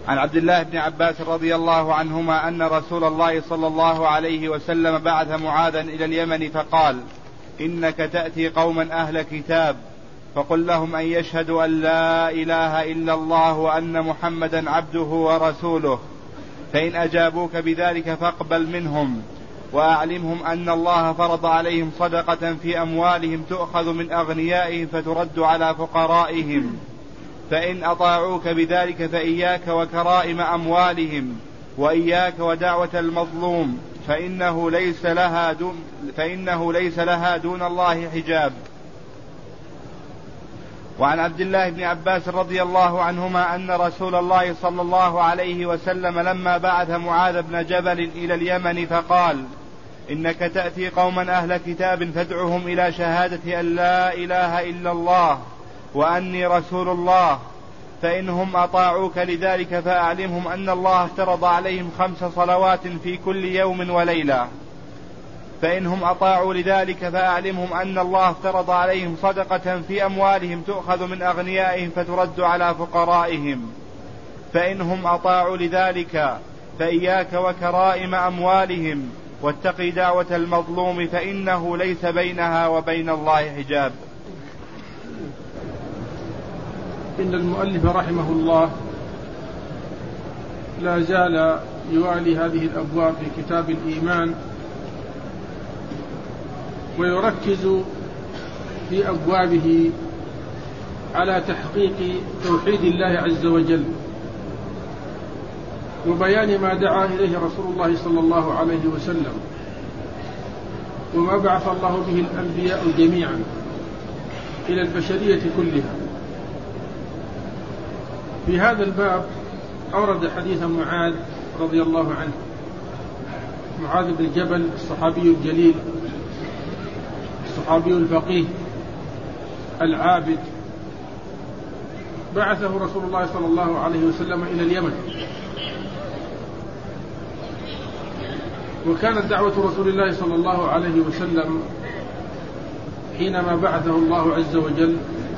عن عبد الله بن عباس رضي الله عنهما أن رسول الله صلى الله عليه وسلم بعث معاذا إلى اليمن فقال: إنك تأتي قوما أهل كتاب فقل لهم أن يشهدوا أن لا إله إلا الله وأن محمدا عبده ورسوله، فإن أجابوك بذلك فاقبل منهم، وأعلمهم أن الله فرض عليهم صدقة في أموالهم تؤخذ من أغنيائهم فترد على فقرائهم، فإن أطاعوك بذلك فإياك وكرائم أموالهم، وإياك ودعوة المظلوم، فإنه ليس لها دون الله حجاب. وعن عبد الله بن عباس رضي الله عنهما أن رسول الله صلى الله عليه وسلم لما بعث معاذ بن جبل إلى اليمن فقال: إنك تأتي قوما أهل كتاب فادعهم إلى شهادة أن لا إله إلا الله وأني رسول الله، فإنهم أطاعوك لذلك فأعلمهم أن الله افترض عليهم 5 صلوات في كل يوم وليلة، فإنهم أطاعوا لذلك فأعلمهم أن الله افترض عليهم صدقة في أموالهم تؤخذ من أغنيائهم فترد على فقرائهم، فإنهم أطاعوا لذلك فإياك وكرائم أموالهم، واتقي دعوة المظلوم فإنه ليس بينها وبين الله حجاب. إن المؤلف رحمه الله لا زال يوالي هذه الأبواب في كتاب الإيمان، ويركز في أبوابه على تحقيق توحيد الله عز وجل، وبيان ما دعا إليه رسول الله صلى الله عليه وسلم، وما بعث الله به الأنبياء جميعا إلى البشرية كلها. في هذا الباب أورد حديث معاذ رضي الله عنه، معاذ بن جبل الصحابي الجليل الصحابي الفقيه العابد، بعثه رسول الله صلى الله عليه وسلم إلى اليمن، وكانت دعوة رسول الله صلى الله عليه وسلم حينما بعثه الله عز وجل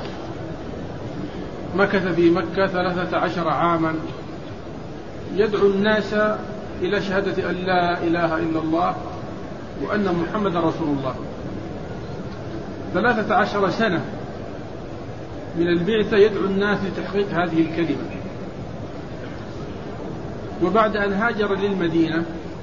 مكث في مكة 13 عاما يدعو الناس إلى شهادة أن لا إله إلا الله وأن محمد رسول الله. 13 سنة من البعثة يدعو الناس لتحقيق هذه الكلمة. وبعد أن هاجر للمدينة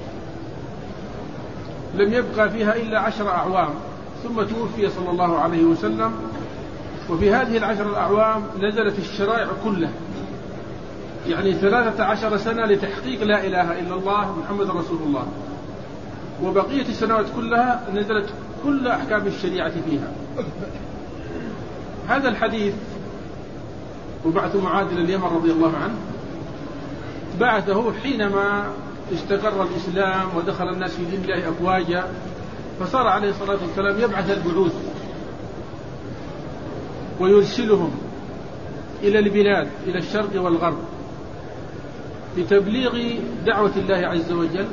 لم يبقى فيها إلا 10 أعوام ثم توفي صلى الله عليه وسلم. وفي هذه 10 أعوام نزلت الشرائع كلها، يعني 13 سنة لتحقيق لا إله إلا الله محمد رسول الله، وبقية السنوات كلها نزلت كل أحكام الشريعة فيها. هذا الحديث وبعث معاذ إلى اليمن رضي الله عنه بعثه حينما استقر الإسلام ودخل الناس في دين الله أفواجا، فصار عليه الصلاة والسلام يبعث البعوث ويرسلهم إلى البلاد إلى الشرق والغرب لتبليغ دعوة الله عز وجل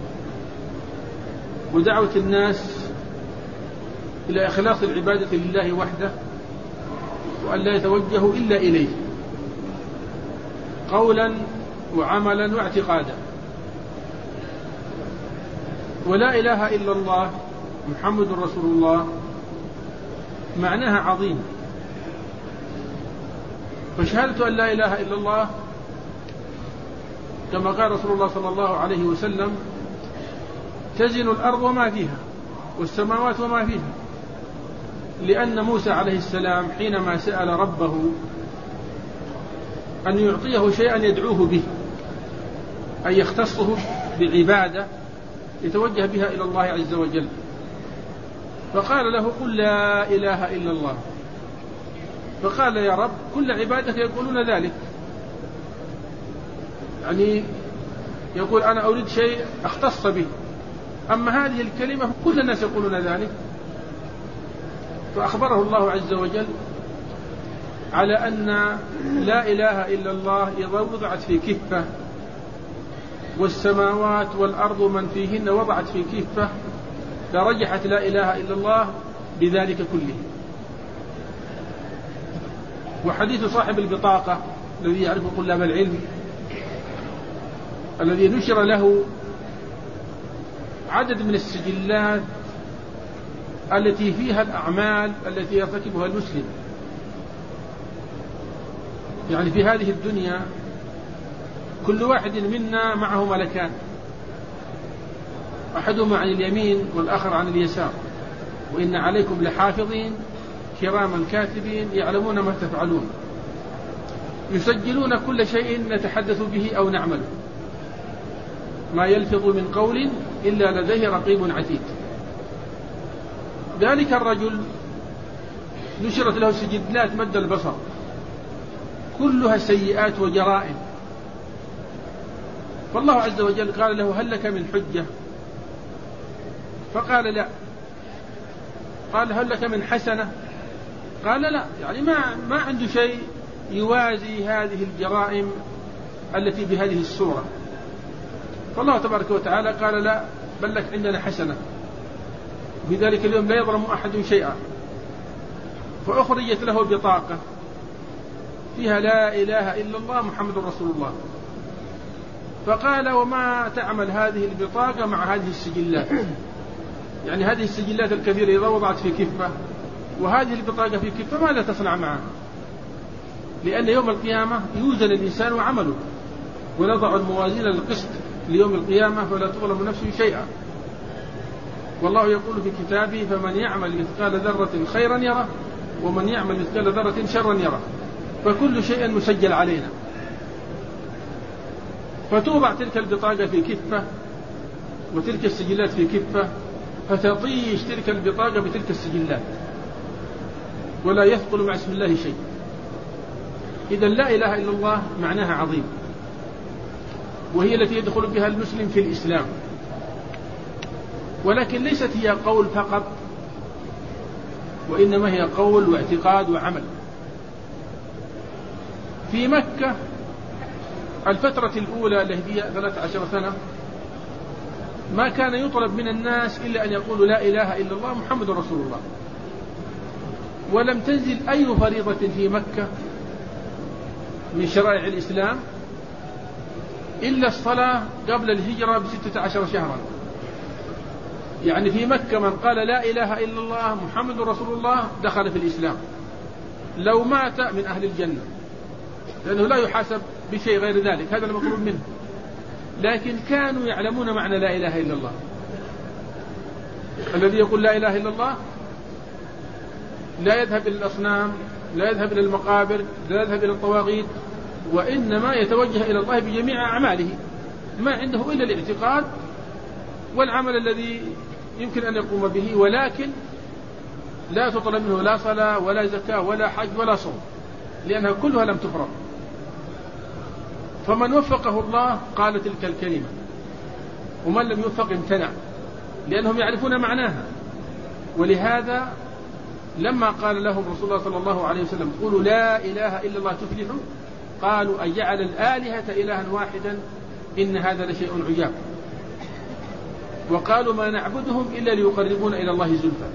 ودعوة الناس إلى إخلاص العبادة لله وحده، وأن لا يتوجهوا إلا إليه قولا وعملا واعتقادا. ولا إله إلا الله محمد رسول الله معناها عظيم، فشهادة أن لا إله إلا الله كما قال رسول الله صلى الله عليه وسلم تزن الأرض وما فيها والسماوات وما فيها، لأن موسى عليه السلام حينما سأل ربه أن يعطيه شيئا يدعوه به، أن يختصه بعبادة يتوجه بها إلى الله عز وجل، فقال له قل لا إله إلا الله، فقال يا رب كل عبادك يقولون ذلك، يعني يقول أنا أريد شيء أختص به، أما هذه الكلمة كل الناس يقولون ذلك. فأخبره الله عز وجل على أن لا إله إلا الله إذا وضعت في كفة والسماوات والأرض من فيهن وضعت في كفة لرجحت لا إله إلا الله بذلك كله. وحديث صاحب البطاقة الذي يعرف طلاب العلم الذي نشر له عدد من السجلات التي فيها الأعمال التي يرتكبها المسلم. يعني في هذه الدنيا كل واحد منا معه ملكان، أحدهما عن اليمين والآخر عن اليسار، وإن عليكم لحافظين كراما كاتبين يعلمون ما تفعلون يسجلون كل شيء نتحدث به أو نعمل، ما يلفظ من قول إلا لديه رقيب عتيد. ذلك الرجل نشرت له سجلات مد البصر كلها سيئات وجرائم، فالله عز وجل قال له هل لك من حجة؟ فقال لا. قال هل لك من حسنة؟ قال لا، يعني ما عنده شيء يوازي هذه الجرائم التي بهذه الصورة. فالله تبارك وتعالى قال لا، بل لك عندنا حسنة، بذلك اليوم لا يظلم أحد شيئا. فأخرجت له بطاقة فيها لا إله إلا الله محمد رسول الله. فقال وما تعمل هذه البطاقة مع هذه السجلات؟ يعني هذه السجلات الكثيرة إذا وضعت في كفة وهذه البطاقة في كفة ماذا تصنع معها؟ لأن يوم القيامة يوزن الإنسان وعمله، ونضع الموازين للقسط ليوم القيامة فلا تظلم نفس شيئا. والله يقول في كتابه فمن يعمل مثقال ذرة خيرا يره ومن يعمل مثقال ذرة شرا يره، فكل شيء مسجل علينا. فتوضع تلك البطاقة في كفة وتلك السجلات في كفة، فتطيش تلك البطاقة بتلك السجلات ولا يثقل مع اسم الله شيء. إذا لا إله إلا الله معناها عظيم، وهي التي يدخل بها المسلم في الإسلام، ولكن ليست هي قول فقط، وإنما هي قول واعتقاد وعمل. في مكة الفترة الأولى التي هي 13 سنة ما كان يطلب من الناس إلا أن يقولوا لا إله إلا الله محمد رسول الله، ولم تنزل أي فريضة في مكة من شرائع الإسلام إلا الصلاة قبل الهجرة ب16 شهرا. يعني في مكة من قال لا إله إلا الله محمد رسول الله دخل في الإسلام لو مات من أهل الجنة، لأنه لا يحاسب بشيء غير ذلك، هذا المطلوب منه. لكن كانوا يعلمون معنى لا إله إلا الله. الذي يقول لا إله إلا الله لا يذهب إلى الأصنام، لا يذهب إلى المقابر، لا يذهب إلى الطواغيت، وإنما يتوجه إلى الله بجميع أعماله، ما عنده إلا الاعتقاد والعمل الذي يمكن أن يقوم به، ولكن لا تطلب منه لا صلاة ولا زكاة ولا حج ولا صوم، لأنها كلها لم تفرض. فمن وفقه الله قال تلك الكلمة، ومن لم يوفق امتنع، لأنهم يعرفون معناها. ولهذا لما قال لهم رسول الله صلى الله عليه وسلم قولوا لا إله إلا الله تفلحوا، قالوا أجعل الآلهة إلها واحدا إن هذا لشيء عجاب. وقالوا ما نعبدهم إلا ليقربون إلى الله زلفى.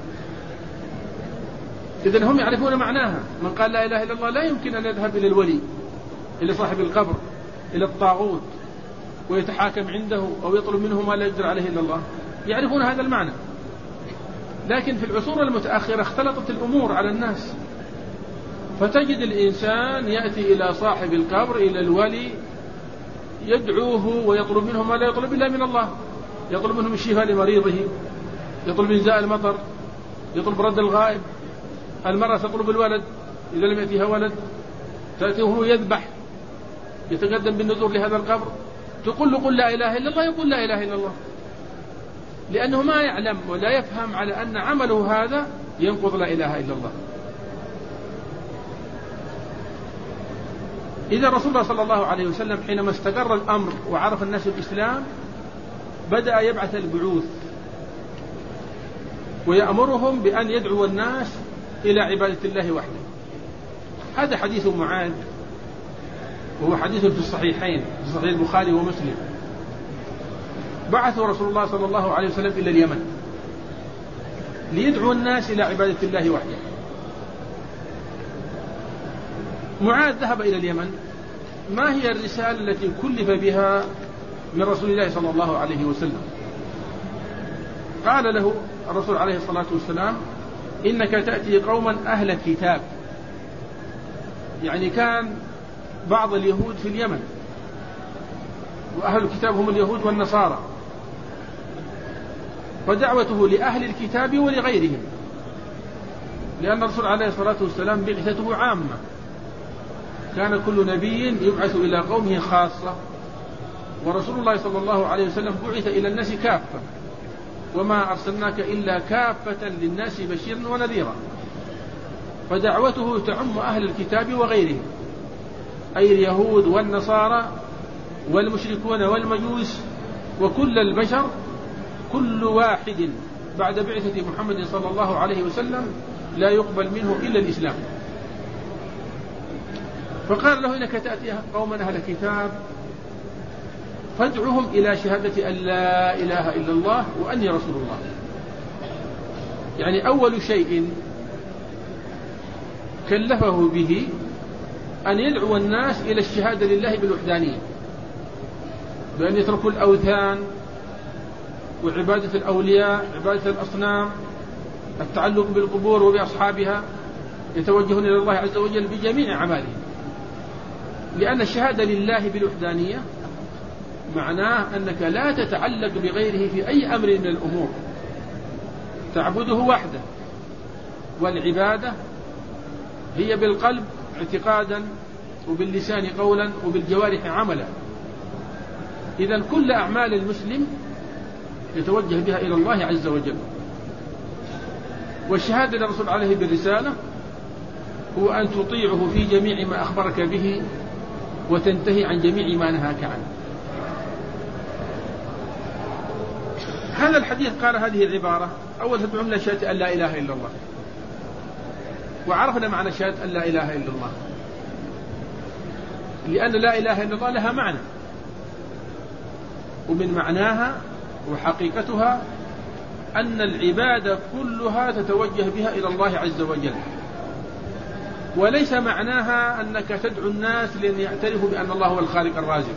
إذن هم يعرفون معناها. من قال لا إله إلا الله لا يمكن أن يذهب إلى الولي، إلى صاحب القبر، إلى الطاغوت ويتحاكم عنده أو يطلب منه ما لا يقدر عليه إلا الله. يعرفون هذا المعنى. لكن في العصور المتأخرة اختلطت الأمور على الناس، فتجد الإنسان يأتي إلى صاحب القبر إلى الولي يدعوه ويطلب منه ما لا يطلب إلا من الله. يطلب منهم الشفاء لمريضه، يطلب إنزاء المطر، يطلب رد الغائب. المرأة تطلب الولد إذا لم يأتيها ولد، تأتيه وهو يذبح يتقدم بالنذور لهذا القبر، تقول له قل لا إله إلا الله، يقول لا إله إلا الله، لأنه ما يعلم ولا يفهم على أن عمله هذا ينقض لا إله إلا الله. إذا رسول الله صلى الله عليه وسلم حينما استقر الأمر وعرف الناس الإسلام بدأ يبعث البعوث ويأمرهم بأن يدعو الناس إلى عبادة الله وحده. هذا حديث معاذ، وهو حديث في الصحيحين في صحيح البخاري ومسلم. بعث رسول الله صلى الله عليه وسلم إلى اليمن ليدعو الناس إلى عبادة الله وحده. معاذ ذهب إلى اليمن. ما هي الرسالة التي كلف بها من رسول الله صلى الله عليه وسلم. قال له الرسول عليه الصلاة والسلام: إنك تأتي قوما أهل كتاب، يعني كان بعض اليهود في اليمن، وأهل الكتاب هم اليهود والنصارى، فدعوته لأهل الكتاب ولغيرهم، لأن الرسول عليه الصلاة والسلام بعثته عامة، كان كل نبي يبعث إلى قومه خاصة، ورسول الله صلى الله عليه وسلم بعث إلى الناس كافة، وما أرسلناك إلا كافة للناس بشيرا ونذيرا. فدعوته تعم أهل الكتاب وغيرهم، أي اليهود والنصارى والمشركون والمجوس وكل البشر، كل واحد بعد بعثة محمد صلى الله عليه وسلم لا يقبل منه إلا الإسلام. فقال له: إنك تأتي قوما أهل كتاب فادعهم إلى شهادة أن لا إله إلا الله وأني رسول الله. يعني أول شيء كلفه به أن يدعو الناس إلى الشهادة لله بالوحدانية، بأن يتركوا الأوثان وعبادة الأولياء، عبادة الأصنام، التعلق بالقبور وبأصحابها، يتوجهون إلى الله عز وجل بجميع أعمالهم، لأن الشهادة لله بالوحدانية معناه أنك لا تتعلق بغيره في أي أمر من الأمور، تعبده وحده، والعبادة هي بالقلب اعتقادا، وباللسان قولا، وبالجوارح عملا. إذن كل أعمال المسلم يتوجه بها إلى الله عز وجل. والشهادة للرسول عليه بالرسالة هو أن تطيعه في جميع ما أخبرك به وتنتهي عن جميع ما نهاك عنه. هذا الحديث قال هذه العبارة: أول تدعون إلى شهادة أن لا إله إلا الله، وعرفنا معنى شهادة أن لا إله إلا الله، لأن لا إله إلا الله لها معنى، ومن معناها وحقيقتها أن العبادة كلها تتوجه بها إلى الله عز وجل، وليس معناها أنك تدعو الناس لأن يعترفوا بأن الله هو الخالق الرازق،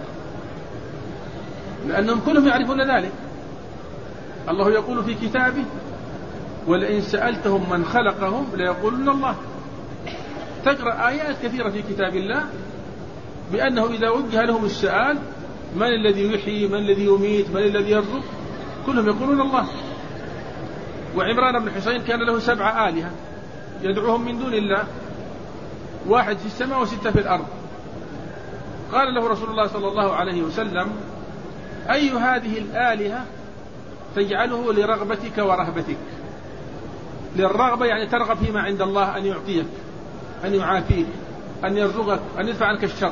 لأنهم كلهم يعرفون ذلك. الله يقول في كتابه: ولئن سألتهم من خلقهم ليقولون الله. تقرأ آيات كثيرة في كتاب الله بأنه إذا وجه لهم السؤال: من الذي يحيي، من الذي يميت، من الذي يرزق، كلهم يقولون الله. وعمران بن حسين كان له 7 آلهة يدعوهم من دون الله، 1 في السماء و6 في الأرض. قال له رسول الله صلى الله عليه وسلم: أي هذه الآلهة تجعله لرغبتك ورهبتك؟ للرغبة يعني ترغب فيما عند الله، أن يعطيك، أن يعافيك، أن يرزقك، أن يدفع عنك الشر.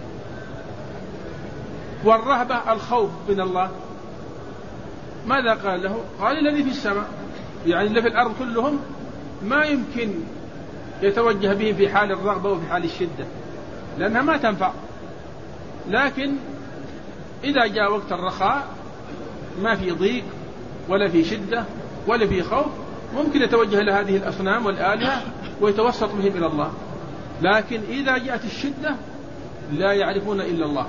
والرهبة الخوف من الله. ماذا قال له؟ قال: الذي في السماء، يعني اللي في الأرض كلهم ما يمكن يتوجه بهم في حال الرغبة وفي حال الشدة، لأنها ما تنفع. لكن إذا جاء وقت الرخاء ما في ضيق ولا في شدة ولا في خوف، ممكن يتوجه إلى هذه الأصنام والآلهة ويتوسط بهم إلى الله. لكن إذا جاءت الشدة لا يعرفون إلا الله.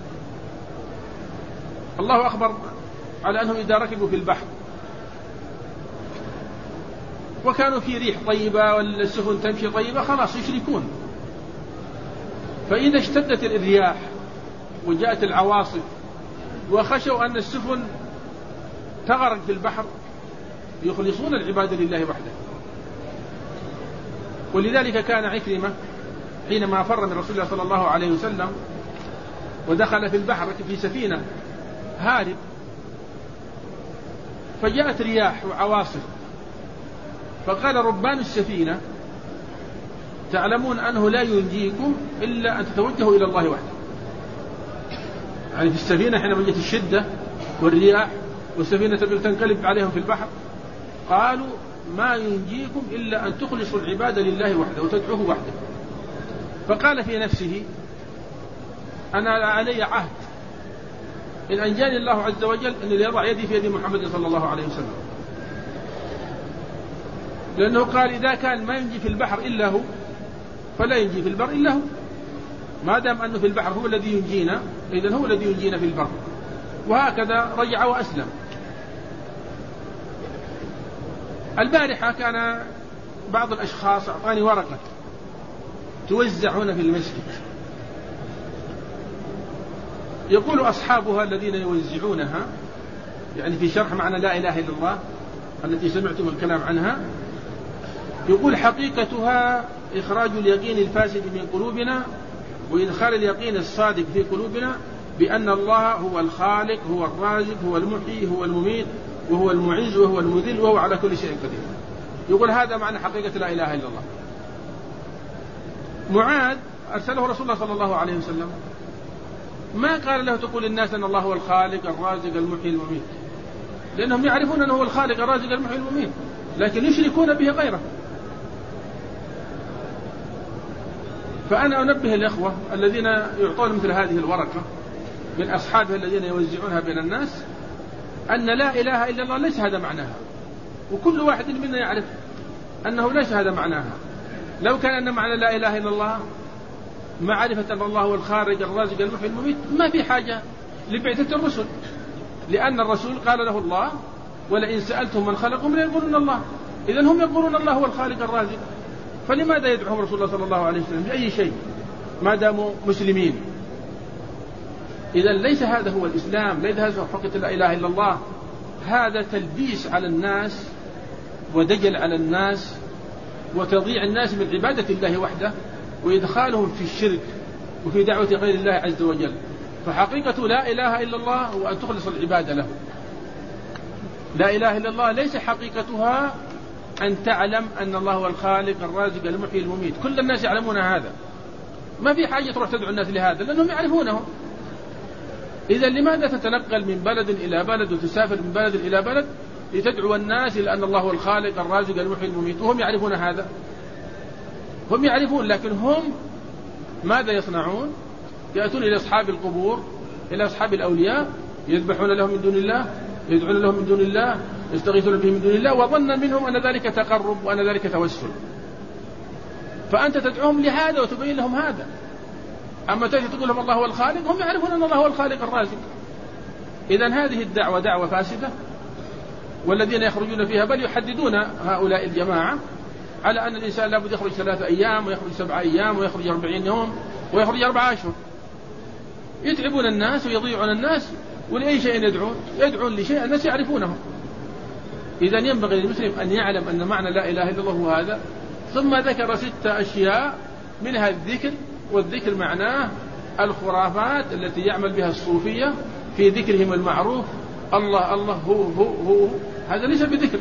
الله أخبر على أنهم إذا ركبوا في البحر وكانوا في ريح طيبة والسفن تمشي طيبة خلاص يشركون. فإذا اشتدت الرياح وجاءت العواصف وخشوا أن السفن تغرق في البحر يخلصون العبادة لله وحده. ولذلك كان عكرمة حينما فر من رسول الله صلى الله عليه وسلم ودخل في البحر في سفينة هارب، فجاءت رياح وعواصف، فقال ربان السفينة: تعلمون أنه لا ينجيكم إلا أن تتوجهوا إلى الله وحده. يعني في السفينة حينما جاءت الشدة والرياح والسفينة تنقلب عليهم في البحر، قالوا: ما ينجيكم إلا أن تخلصوا العبادة لله وحده وتدعوه وحده. فقال في نفسه: أنا علي عهد إن أنجاني الله عز وجل أن يضع يدي في يد محمد صلى الله عليه وسلم، لأنه قال: إذا كان ما ينجي في البحر إلا هو فلا ينجي في البر إلا هو. ما دام أنه في البحر هو الذي ينجينا، إذن هو الذي ينجينا في البر. وهكذا رجع وأسلم. البارحة كان بعض الأشخاص أعطاني ورقة توزع هنا في المسجد، يقول أصحابها الذين يوزعونها، يعني في شرح معنى لا إله إلا الله التي سمعتم الكلام عنها، يقول حقيقتها إخراج اليقين الفاسد من قلوبنا وإدخال اليقين الصادق في قلوبنا بأن الله هو الخالق، هو الرازق، هو المحيي، هو المميت، وهو المعز، وهو المذل، وهو على كل شيء قدير. يقول هذا معنى حقيقة لا إله إلا الله. معاذ أرسله رسول الله صلى الله عليه وسلم، ما قال له تقول للناس أن الله هو الخالق الرازق المحيي المميت، لأنهم يعرفون أنه هو الخالق الرازق المحيي المميت، لكن يشركون به غيره. فأنا أنبه الإخوة الذين يعطون مثل هذه الورقة من أصحابها الذين يوزعونها بين الناس أن لا إله إلا الله ليس هذا معناها، وكل واحد منا يعرف أنه ليس هذا معناها. لو كان أن معنى لا إله إلا الله معرفة أن الله هو الخالق الرازق المحيي المميت ما في حاجة لبعثة الرسل، لأن الرسول قال له الله ولئن سألتم من خلقهم ليقولون الله. إذن هم يقولون الله هو الخالق الرازق، فلماذا يدعوهم رسول الله صلى الله عليه وسلم بأي شيء ما داموا مسلمين؟ إذن ليس هذا هو الإسلام، ليس هذا هو حقيقة لا إله إلا الله. هذا تلبيس على الناس ودجل على الناس وتضييع الناس من عبادة الله وحده وإدخالهم في الشرك وفي دعوة غير الله عز وجل. فحقيقة لا إله إلا الله هو أن تخلص العبادة له. لا إله إلا الله ليس حقيقتها أن تعلم أن الله هو الخالق الرازق المحيي المميت، كل الناس يعلمون هذا، ما في حاجة تروح تدعو الناس لهذا لأنهم يعرفونه. إذا لماذا تتنقل من بلد إلى بلد وتسافر من بلد إلى بلد لتدعو الناس إلى أن الله هو الخالق الرازق المحيي المميت وهم يعرفون هذا؟ هم يعرفون، لكن هم ماذا يصنعون؟ يأتون إلى أصحاب القبور، إلى أصحاب الأولياء، يذبحون لهم من دون الله، يدعون لهم من دون الله، يستغيثون بهم من دون الله، وظن منهم أن ذلك تقرب وأن ذلك توسل. فأنت تدعوهم لهذا وتبين لهم هذا. أما تأتي تقول لهم الله هو الخالق، هم يعرفون أن الله هو الخالق الرازق. إذن هذه الدعوة دعوة فاسدة، والذين يخرجون فيها بل يحددون هؤلاء الجماعة على أن الإنسان لابد يخرج 3 أيام ويخرج 7 أيام ويخرج 40 يوم ويخرج 4 أشهر. يتعبون الناس ويضيعون الناس، ولأي شيء يدعون لشيء الناس يعرفونه. إذا ينبغي للمسلم أن يعلم أن معنى لا إله إلا الله هو هذا. ثم ذكر 6 أشياء منها الذكر، والذكر معناه الخرافات التي يعمل بها الصوفية في ذكرهم المعروف، الله الله هو هذا ليس بذكر.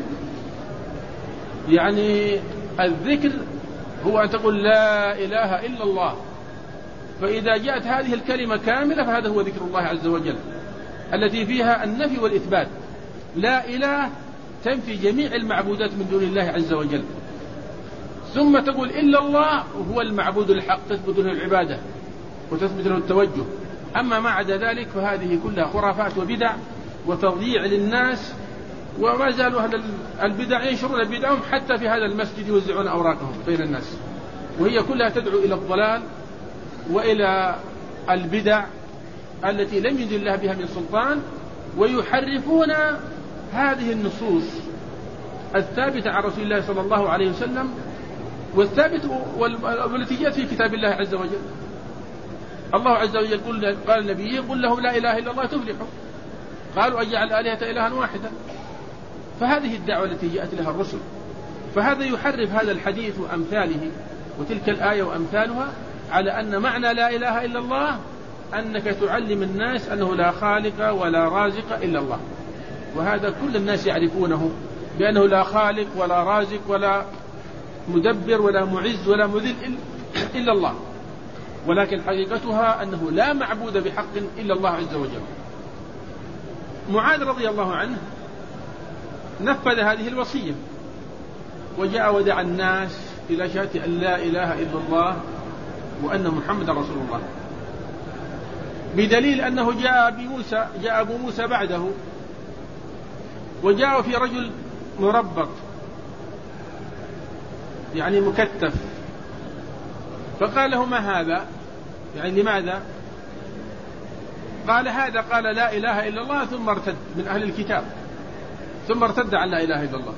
يعني الذكر هو أن تقول لا إله إلا الله، فإذا جاءت هذه الكلمة كاملة فهذا هو ذكر الله عز وجل التي فيها النفي والإثبات. لا إله تنفي جميع المعبودات من دون الله عز وجل، ثم تقول إلا الله هو المعبود الحق، تثبت له العبادة وتثبت له التوجه. أما ما عدا ذلك فهذه كلها خرافات وبدع وتضييع للناس. وما زالوا أهل البدع ينشرون بدعهم حتى في هذا المسجد يوزعون أوراقهم بين الناس، وهي كلها تدعو إلى الضلال وإلى البدع التي لم ينزل الله بها من سلطان، ويحرفون هذه النصوص الثابتة عن رسول الله صلى الله عليه وسلم والثابت والتي جاءت في كتاب الله عز وجل. الله عز وجل قال النبي قل لهم لا إله إلا الله تفلحوا، قالوا أجعل الآلهة إلها واحدا. فهذه الدعوة التي جاءت لها الرسل، فهذا يحرف هذا الحديث وأمثاله وتلك الآية وأمثالها على أن معنى لا إله إلا الله أنك تعلم الناس أنه لا خالق ولا رازق إلا الله، وهذا كل الناس يعرفونه بأنه لا خالق ولا رازق ولا مدبر ولا معز ولا مذل إلا الله، ولكن حقيقتها أنه لا معبود بحق إلا الله عز وجل. معاذ رضي الله عنه نفذ هذه الوصية وجاء ودعا الناس إلى شهادة أن لا إله إلا الله وأن محمد رسول الله، بدليل أنه جاء أبو موسى بعده وجاء في رجل مربط يعني مكتف، فقال له ما هذا؟ يعني لماذا؟ قال هذا قال لا إله إلا الله ثم ارتد من أهل الكتاب، ثم ارتد عن لا إله إلا الله،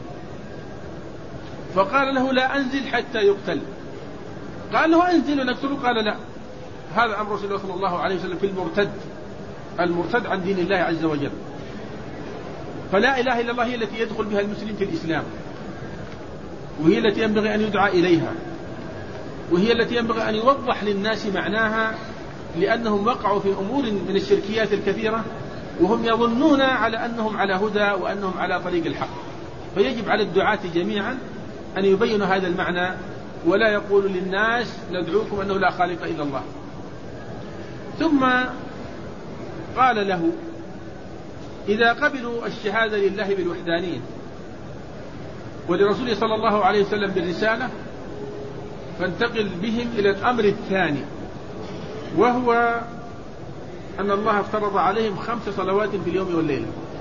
فقال له لا أنزل حتى يقتل. قال له أنزل ونقتله، قال لا، هذا أمر رسول الله صلى الله عليه وسلم في المرتد عن دين الله عز وجل. فلا إله إلا الله هي التي يدخل بها المسلم في الإسلام، وهي التي ينبغي أن يدعى إليها، وهي التي ينبغي أن يوضح للناس معناها، لأنهم وقعوا في أمور من الشركيات الكثيرة وهم يظنون على أنهم على هدى وأنهم على طريق الحق. فيجب على الدعاة جميعا أن يبينوا هذا المعنى، ولا يقول للناس ندعوكم أنه لا خالق إلا الله. ثم قال له إذا قبلوا الشهادة لله بالوحدانية ولرسوله صلى الله عليه وسلم بالرسالة فانتقل بهم إلى الأمر الثاني، وهو أن الله افترض عليهم 5 صلوات في اليوم والليلة.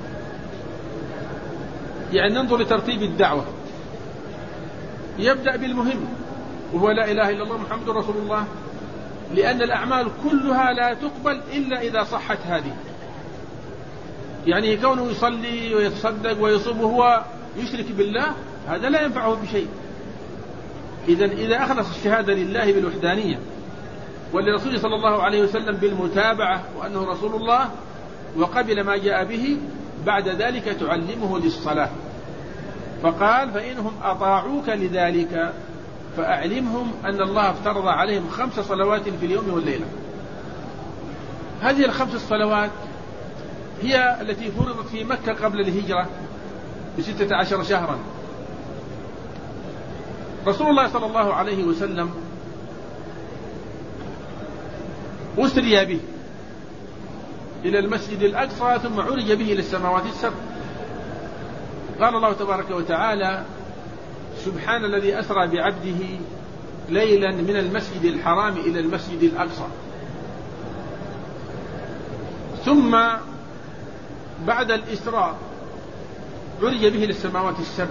يعني ننظر لترتيب الدعوة، يبدأ بالمهم وهو لا إله إلا الله محمد رسول الله، لأن الأعمال كلها لا تقبل إلا إذا صحت هذه. يعني كونه يصلي ويتصدق ويصوم وهو يشرك بالله هذا لا ينفعه بشيء. إذا أخلص الشهادة لله بالوحدانية ولرسوله صلى الله عليه وسلم بالمتابعة وأنه رسول الله وقبل ما جاء به، بعد ذلك تعلمه للصلاة. فقال فإنهم أطاعوك لذلك فأعلمهم أن الله افترض عليهم 5 صلوات في اليوم والليلة. هذه ال5 الصلوات هي التي فرضت في مكة قبل الهجرة ب16 شهرا. رسول الله صلى الله عليه وسلم أسري به إلى المسجد الأقصى ثم عرج به إلى السماوات السبع. قال الله تبارك وتعالى سبحان الذي أسرى بعبده ليلا من المسجد الحرام إلى المسجد الأقصى. ثم بعد الإسراء عرج به للسماوات السبع،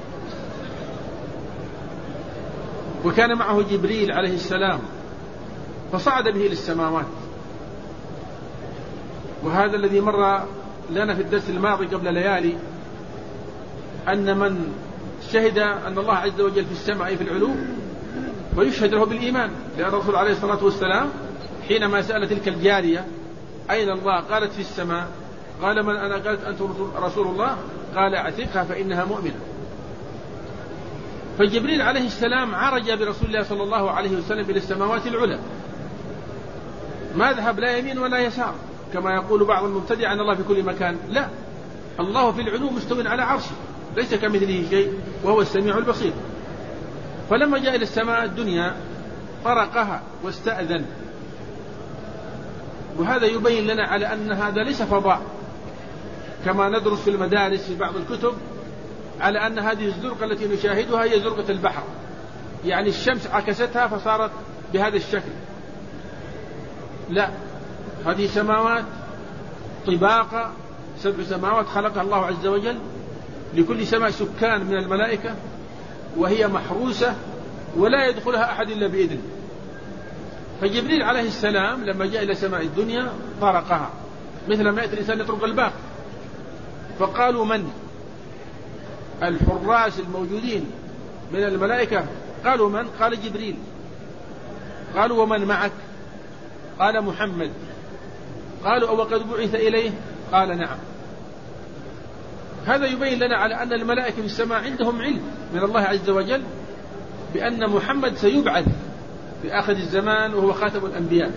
وكان معه جبريل عليه السلام فصعد به للسماوات. وهذا الذي مر لنا في الدرس الماضي قبل ليالي، أن من شهد أن الله عز وجل في السماء في العلو ويشهد له بالإيمان، لأن الرسول عليه الصلاة والسلام حينما سأل تلك الجارية أين الله قالت في السماء، قال من أنا؟ قالت أنت رسول الله، قال اعتقها فإنها مؤمنة. فجبريل عليه السلام عرج برسول الله صلى الله عليه وسلم إلى السماوات العلى، ما ذهب لا يمين ولا يسار كما يقول بعض المبتدع أن الله في كل مكان، لا، الله في العلو مستو على عرشه ليس كمثله شيء وهو السميع البصير. فلما جاء إلى السماء الدنيا طرقها واستأذن، وهذا يبين لنا على أن هذا ليس فضاء كما ندرس في المدارس في بعض الكتب، على أن هذه الزرقة التي نشاهدها هي زرقة البحر، يعني الشمس عكستها فصارت بهذا الشكل. لا، هذه سماوات طباقة، 7 سماوات خلقها الله عز وجل، لكل سماء سكان من الملائكة، وهي محروسة ولا يدخلها أحد إلا بإذن. فجبريل عليه السلام لما جاء إلى سماء الدنيا طرقها مثل ما يأتي الإنسان يطرق الباب. فقالوا من؟ الحراس الموجودين من الملائكة قالوا من؟ قال جبريل. قالوا ومن معك؟ قال محمد. قالوا أو قد بعث إليه؟ قال نعم. هذا يبين لنا على أن الملائكة في السماء عندهم علم من الله عز وجل بأن محمد سيبعث في آخر الزمان وهو خاتم الأنبياء.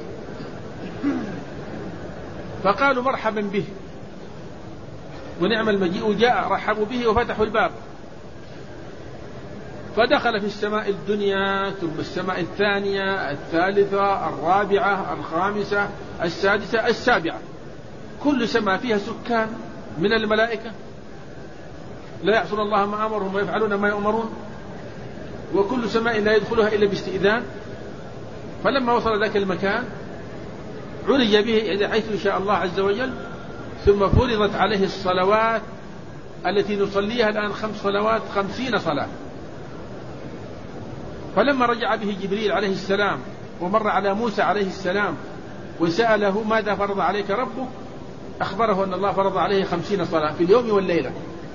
فقالوا مرحبا به ونعم المجيء جاء، رحبوا به وفتحوا الباب. فدخل في السماء الدنيا ثم السماء الثانية الثالثة الرابعة الخامسة السادسة السابعة، كل سماء فيها سكان من الملائكة لا يعصون الله ما أمرهم ويفعلون ما يؤمرون، وكل سماء لا يدخلها إلا باستئذان. فلما وصل ذاك المكان عرج به إلى حيث شاء الله عز وجل، ثم فرضت عليه الصلوات التي نصليها الآن 5 صلوات 50 صلاة. فلما رجع به جبريل عليه السلام ومر على موسى عليه السلام وسأله ماذا فرض عليك ربك، أخبره أن الله فرض عليه 50 صلاة في اليوم والليلة.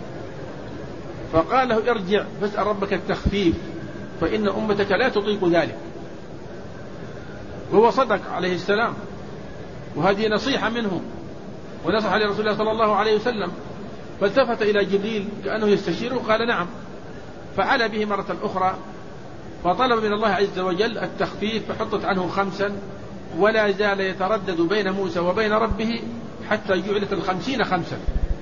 فقال له ارجع فاسأل ربك التخفيف فإن أمتك لا تطيق ذلك. وهو صدق عليه السلام، وهذه نصيحة منه ونصح لرسول الله صلى الله عليه وسلم. فالتفت إلى جبريل كأنه يستشيره، قال نعم. فعلى به مرة أخرى فطلب من الله عز وجل التخفيف، فحطت عنه 5، ولا زال يتردد بين موسى وبين ربه حتى جعلت 50 5.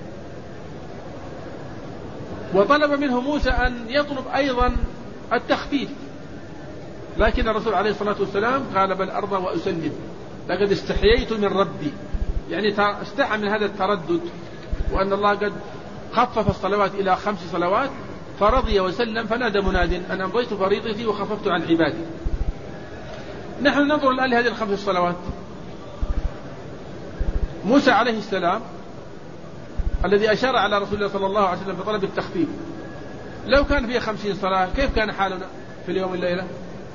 وطلب منه موسى أن يطلب أيضا التخفيف، لكن الرسول عليه الصلاة والسلام قال بل أرضى وأسلم، لقد استحييت من ربي، يعني استحى من هذا التردد، وأن الله قد خفف الصلوات إلى 5 صلوات، فرضي وسلم. فنادى مناد أن أمضيت فريضتي وخففت عن عبادي. نحن ننظر الآن لهذه 5 صلوات. موسى عليه السلام الذي أشار على رسول الله صلى الله عليه وسلم بطلب التخفيف، لو كان فيه 50 صلاة كيف كان حالنا في اليوم والليلة؟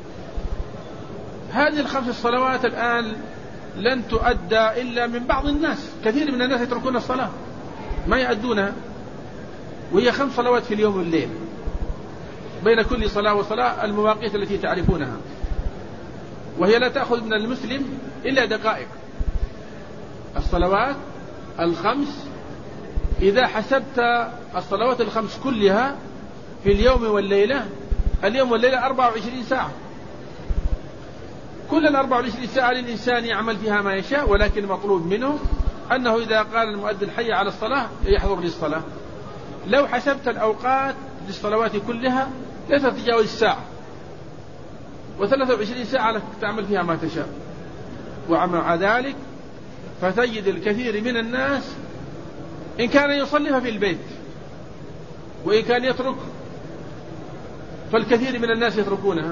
هذه 5 صلوات الآن لن تؤدى إلا من بعض الناس، كثير من الناس يتركون الصلاة ما يؤدونها، وهي 5 صلوات في اليوم والليل، بين كل صلاة وصلاة المواقيت التي تعرفونها، وهي لا تأخذ من المسلم إلا دقائق. الصلوات 5 إذا حسبت الصلوات 5 كلها في اليوم والليلة، اليوم والليلة 24 ساعة، كل 24 ساعة للإنسان يعمل فيها ما يشاء، ولكن مطلوب منه أنه إذا قال المؤذن حي على الصلاة يحضر للصلاة. لو حسبت الأوقات للصلوات كلها لا تتجاوز ساعة، و23 ساعة لك تعمل فيها ما تشاء. ومع ذلك فتجد الكثير من الناس إن كان يصلي في البيت، وإن كان يترك فالكثير من الناس يتركونها،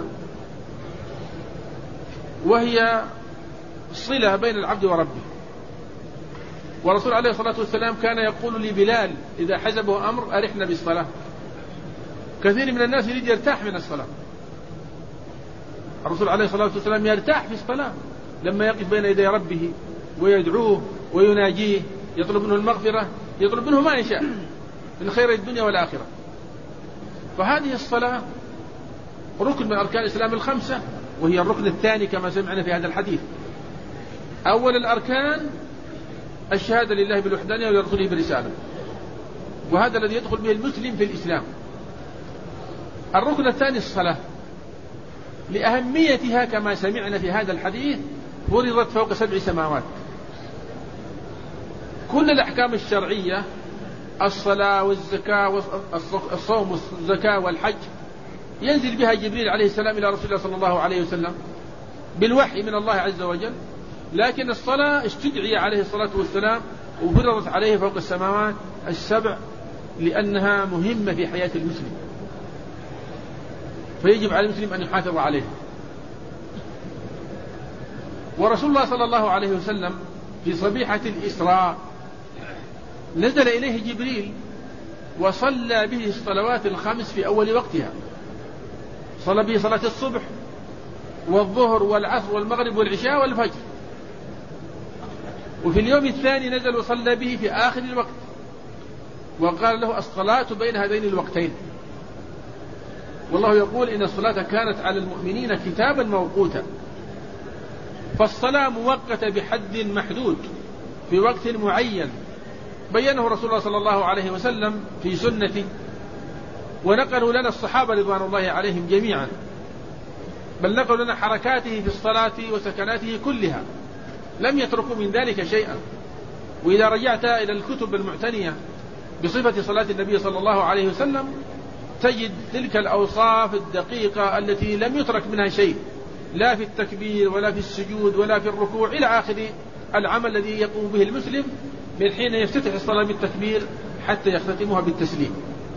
وهي صلة بين العبد وربه. ورسول عليه الصلاة والسلام كان يقول لبلال إذا حزبه أمر أرحنا بالصلاة. كثير من الناس يريد يرتاح من الصلاة، الرسول عليه الصلاة والسلام يرتاح في الصلاة لما يقف بين يدي ربه ويدعوه ويناجيه، يطلب منه المغفرة، يطلب منه ما يشاء من خير الدنيا والآخرة. فهذه الصلاة ركن من أركان الإسلام 5، وهي الركن الثاني كما سمعنا في هذا الحديث. أول الأركان الشهادة لله بالوحدانية ولرسوله بالرسالة، وهذا الذي يدخل به المسلم في الإسلام. الركن الثاني الصلاة، لأهميتها كما سمعنا في هذا الحديث فرضت فوق 7 سماوات. كل الأحكام الشرعية، الصلاة والزكاة والصوم والزكاة والحج، ينزل بها جبريل عليه السلام إلى رسول الله صلى الله عليه وسلم بالوحي من الله عز وجل. لكن الصلاة استدعي عليه الصلاة والسلام وفرضت عليه فوق السماوات 7 لأنها مهمة في حياة المسلم، فيجب على المسلم أن يحافظ عليها. ورسول الله صلى الله عليه وسلم في صبيحة الإسراء نزل إليه جبريل وصلى به الصلوات 5 في أول وقتها، صلى به صلاة الصبح والظهر والعصر والمغرب والعشاء والفجر. وفي اليوم الثاني نزل وصلى به في آخر الوقت، وقال له الصلاة بين هذين الوقتين. والله يقول إن الصلاة كانت على المؤمنين كتابا موقوتا. فالصلاة موقتة بحد محدود في وقت معين بينه رسول الله صلى الله عليه وسلم في سنته، ونقلوا لنا الصحابة رضوان الله عليهم جميعا، بل نقلوا لنا حركاته في الصلاة وسكناته كلها، لم يتركوا من ذلك شيئا. وإذا رجعت إلى الكتب المعتنية بصفة صلاة النبي صلى الله عليه وسلم تجد تلك الأوصاف الدقيقة التي لم يترك منها شيء، لا في التكبير ولا في السجود ولا في الركوع، إلى آخر العمل الذي يقوم به المسلم من حين يفتتح الصلاة بالتكبير حتى يختتمها بالتسليم.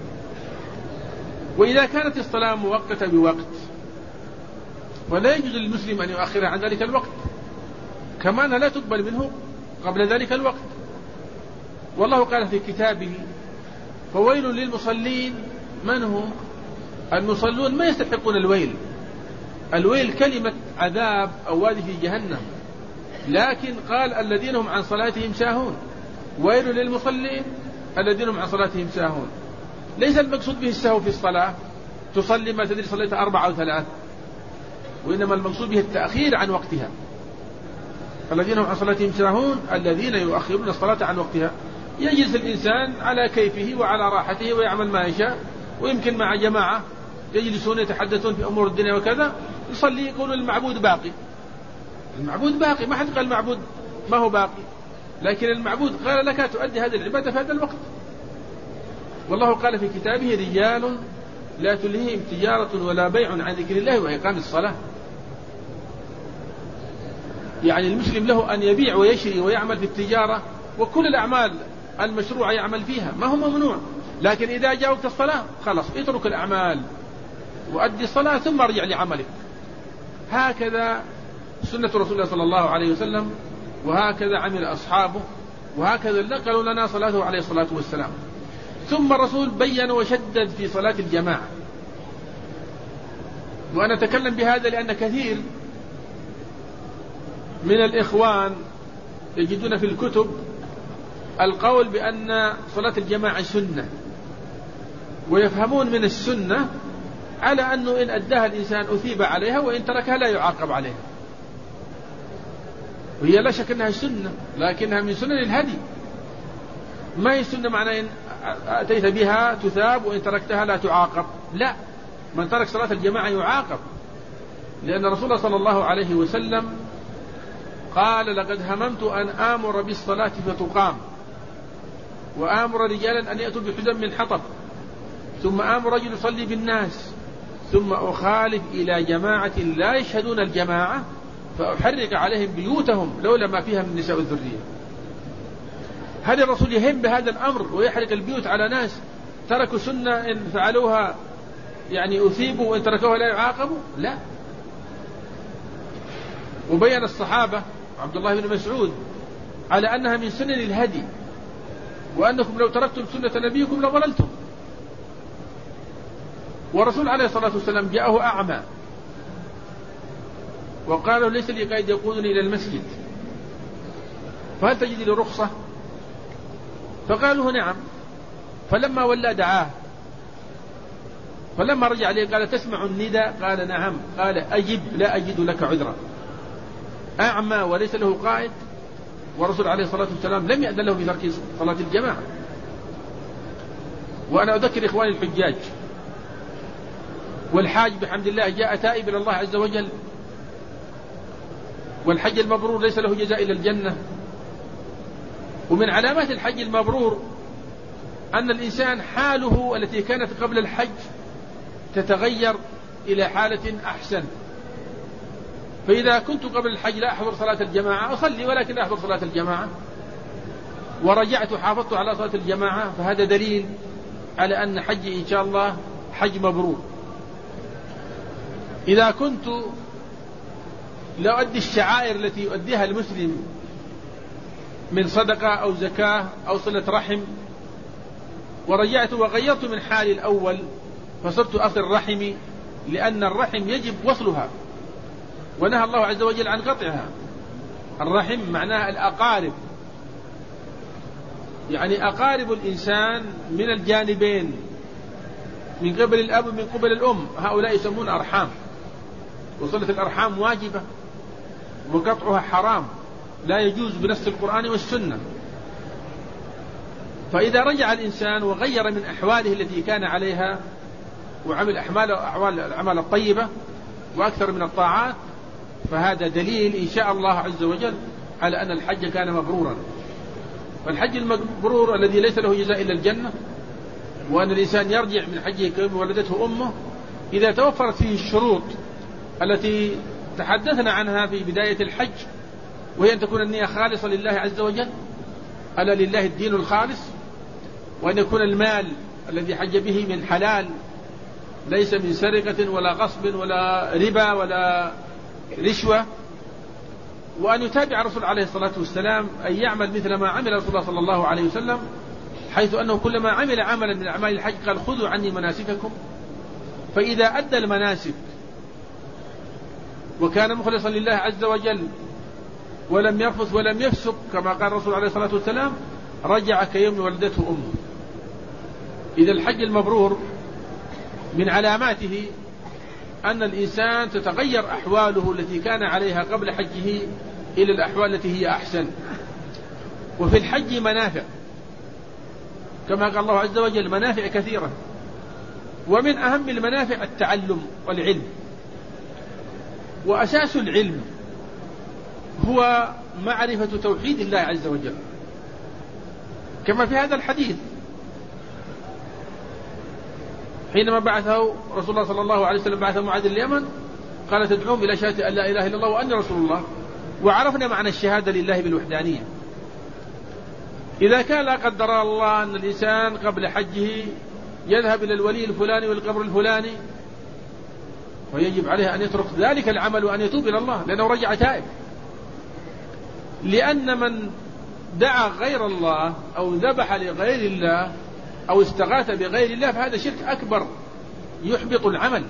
وإذا كانت الصلاة مؤقتة بوقت ولا يجوز للمسلم أن يؤخرها عن ذلك الوقت، كما أنها لا تقبل منه قبل ذلك الوقت. والله قال في كتابه فويل للمصلين. من هم المصلون؟ ما يستحقون الويل. الويل كلمة عذاب أو وادي في جهنم، لكن قال الذين هم عن صلاتهم ساهون، ويل للمصلين الذين هم عن صلاتهم ساهون. ليس المقصود به السهو في الصلاة، تصلي ما تدري صليت 4 أو 3، وإنما المقصود به التأخير عن وقتها. الذين هم عن صلاتهم ساهون الذين يؤخرون الصلاة عن وقتها. يجلس الإنسان على كيفه وعلى راحته ويعمل ما يشاء، ويمكن مع جماعة يجلسون يتحدثون في أمور الدنيا وكذا، يصلي يقول المعبود باقي. المعبود باقي، ما حد قال المعبود ما هو باقي، لكن المعبود قال لك تؤدي هذه العبادة في هذا الوقت. والله قال في كتابه رجال لا تلهيهم تجارة ولا بيع عن ذكر الله وإقام الصلاة. يعني المسلم له أن يبيع ويشري ويعمل في التجارة وكل الأعمال المشروعة يعمل فيها، ما هو ممنوع، لكن إذا جاء وقت الصلاة خلاص اترك الأعمال وأدي الصلاة ثم ارجع لعملك. هكذا سنة رسول الله صلى الله عليه وسلم، وهكذا عمل أصحابه، وهكذا نقلوا لنا صلاته عليه الصلاة والسلام. ثم الرسول بين وشدد في صلاة الجماعة. وأنا أتكلم بهذا لأن كثير من الإخوان يجدون في الكتب القول بأن صلاة الجماعة سنة، ويفهمون من السنة على أنه إن أداها الإنسان أثيب عليها، وإن تركها لا يعاقب عليها. وهي لا شك أنها سنة، لكنها من سنن الهدي. ما هي السنة معنى إن أتيت بها تثاب وإن تركتها لا تعاقب، لا، من ترك صلاة الجماعة يعاقب، لأن رسول الله صلى الله عليه وسلم قال لقد هممت أن آمر بالصلاة فتقام، وآمر رجالا أن يأتوا بحزم من حطب، ثم آمر رجل يصلي بالناس، ثم أخالف إلى جماعة لا يشهدون الجماعة فأحرق عليهم بيوتهم لولا ما فيها من النساء والذرية. هل الرسول يهم بهذا الأمر ويحرق البيوت على ناس تركوا سنة إن فعلوها يعني أثيبوا وإن تركوها لا يعاقبوا؟ لا. وبين الصحابة عبد الله بن مسعود على أنها من سنن الهدي، وأنكم لو تركتم سنة نبيكم لضللتم. والرسول عليه الصلاة والسلام جاءه أعمى وقال له ليس لي قائد يقودني إلى المسجد، فهل تجد لي رخصة؟ فقالوا نعم. فلما ولى دعاه، فلما رجع عليه قال تسمع النداء؟ قال نعم. قال أجب لا أجد لك عذرا. أعمى وليس له قائد، والرسول عليه الصلاة والسلام لم يأذن له بترك صلاة الجماعة. وأنا أذكر إخواني الحجاج والحاج بحمد الله جاء تائب إلى الله عز وجل، والحج المبرور ليس له جزاء إلا الجنة. ومن علامات الحج المبرور أن الإنسان حاله التي كانت قبل الحج تتغير إلى حالة أحسن. فإذا كنت قبل الحج لا أحضر صلاة الجماعة أصلي ولكن لا أحضر صلاة الجماعة، ورجعت وحافظت على صلاة الجماعة، فهذا دليل على أن حجي إن شاء الله حج مبرور. إذا كنت لا أؤدي الشعائر التي يؤديها المسلم من صدقة أو زكاة أو صلة رحم، ورجعت وغيرت من حالي الأول فصرت أصل رحمي، لأن الرحم يجب وصلها، ونهى الله عز وجل عن قطعها. الرحم معناها الأقارب، يعني أقارب الإنسان من الجانبين، من قبل الأب ومن قبل الأم، هؤلاء يسمون أرحام. وصلة الأرحام واجبة وقطعها حرام، لا يجوز بنص القرآن والسنة. فإذا رجع الإنسان وغير من أحواله التي كان عليها وعمل الأعمال الطيبة وأكثر من الطاعات، فهذا دليل إن شاء الله عز وجل على أن الحج كان مبرورا. فالحج المبرور الذي ليس له جزاء إلا الجنة، وأن الإنسان يرجع من حجه كما ولدته أمه إذا توفرت فيه الشروط التي تحدثنا عنها في بداية الحج، وهي أن تكون النية خالصة لله عز وجل، ألا لله الدين الخالص، وأن يكون المال الذي حج به من حلال ليس من سرقة ولا غصب ولا ربا ولا رشوة، وأن يتابع الرسول عليه الصلاة والسلام أن يعمل مثل ما عمل رسول الله صلى الله عليه وسلم، حيث أنه كلما عمل عملا من أعمال الحج قال خذوا عني مناسككم. فإذا أدى المناسك وكان مخلصا لله عز وجل ولم يرفث ولم يفسق كما قال الرسول عليه الصلاة والسلام رجع كيوم ولدته أمه. إذا الحج المبرور من علاماته أن الإنسان تتغير أحواله التي كان عليها قبل حجه إلى الأحوال التي هي أحسن. وفي الحج منافع كما قال الله عز وجل منافع كثيرة، ومن أهم المنافع التعلم والعلم. وأساس العلم هو معرفة توحيد الله عز وجل، كما في هذا الحديث حينما بعثه رسول الله صلى الله عليه وسلم بعث معاذ اليمن قال تدعوهم إلى شهادة أن لا إله إلا الله وأني رسول الله. وعرفنا معنى الشهادة لله بالوحدانية. إذا كان لا قدر الله أن الإنسان قبل حجه يذهب إلى الولي الفلاني والقبر الفلاني، ويجب عليه أن يترك ذلك العمل وأن يتوب إلى الله لأنه رجع تائب. لأن من دعا غير الله أو ذبح لغير الله أو استغاث بغير الله فهذا شرك أكبر يحبط العمل.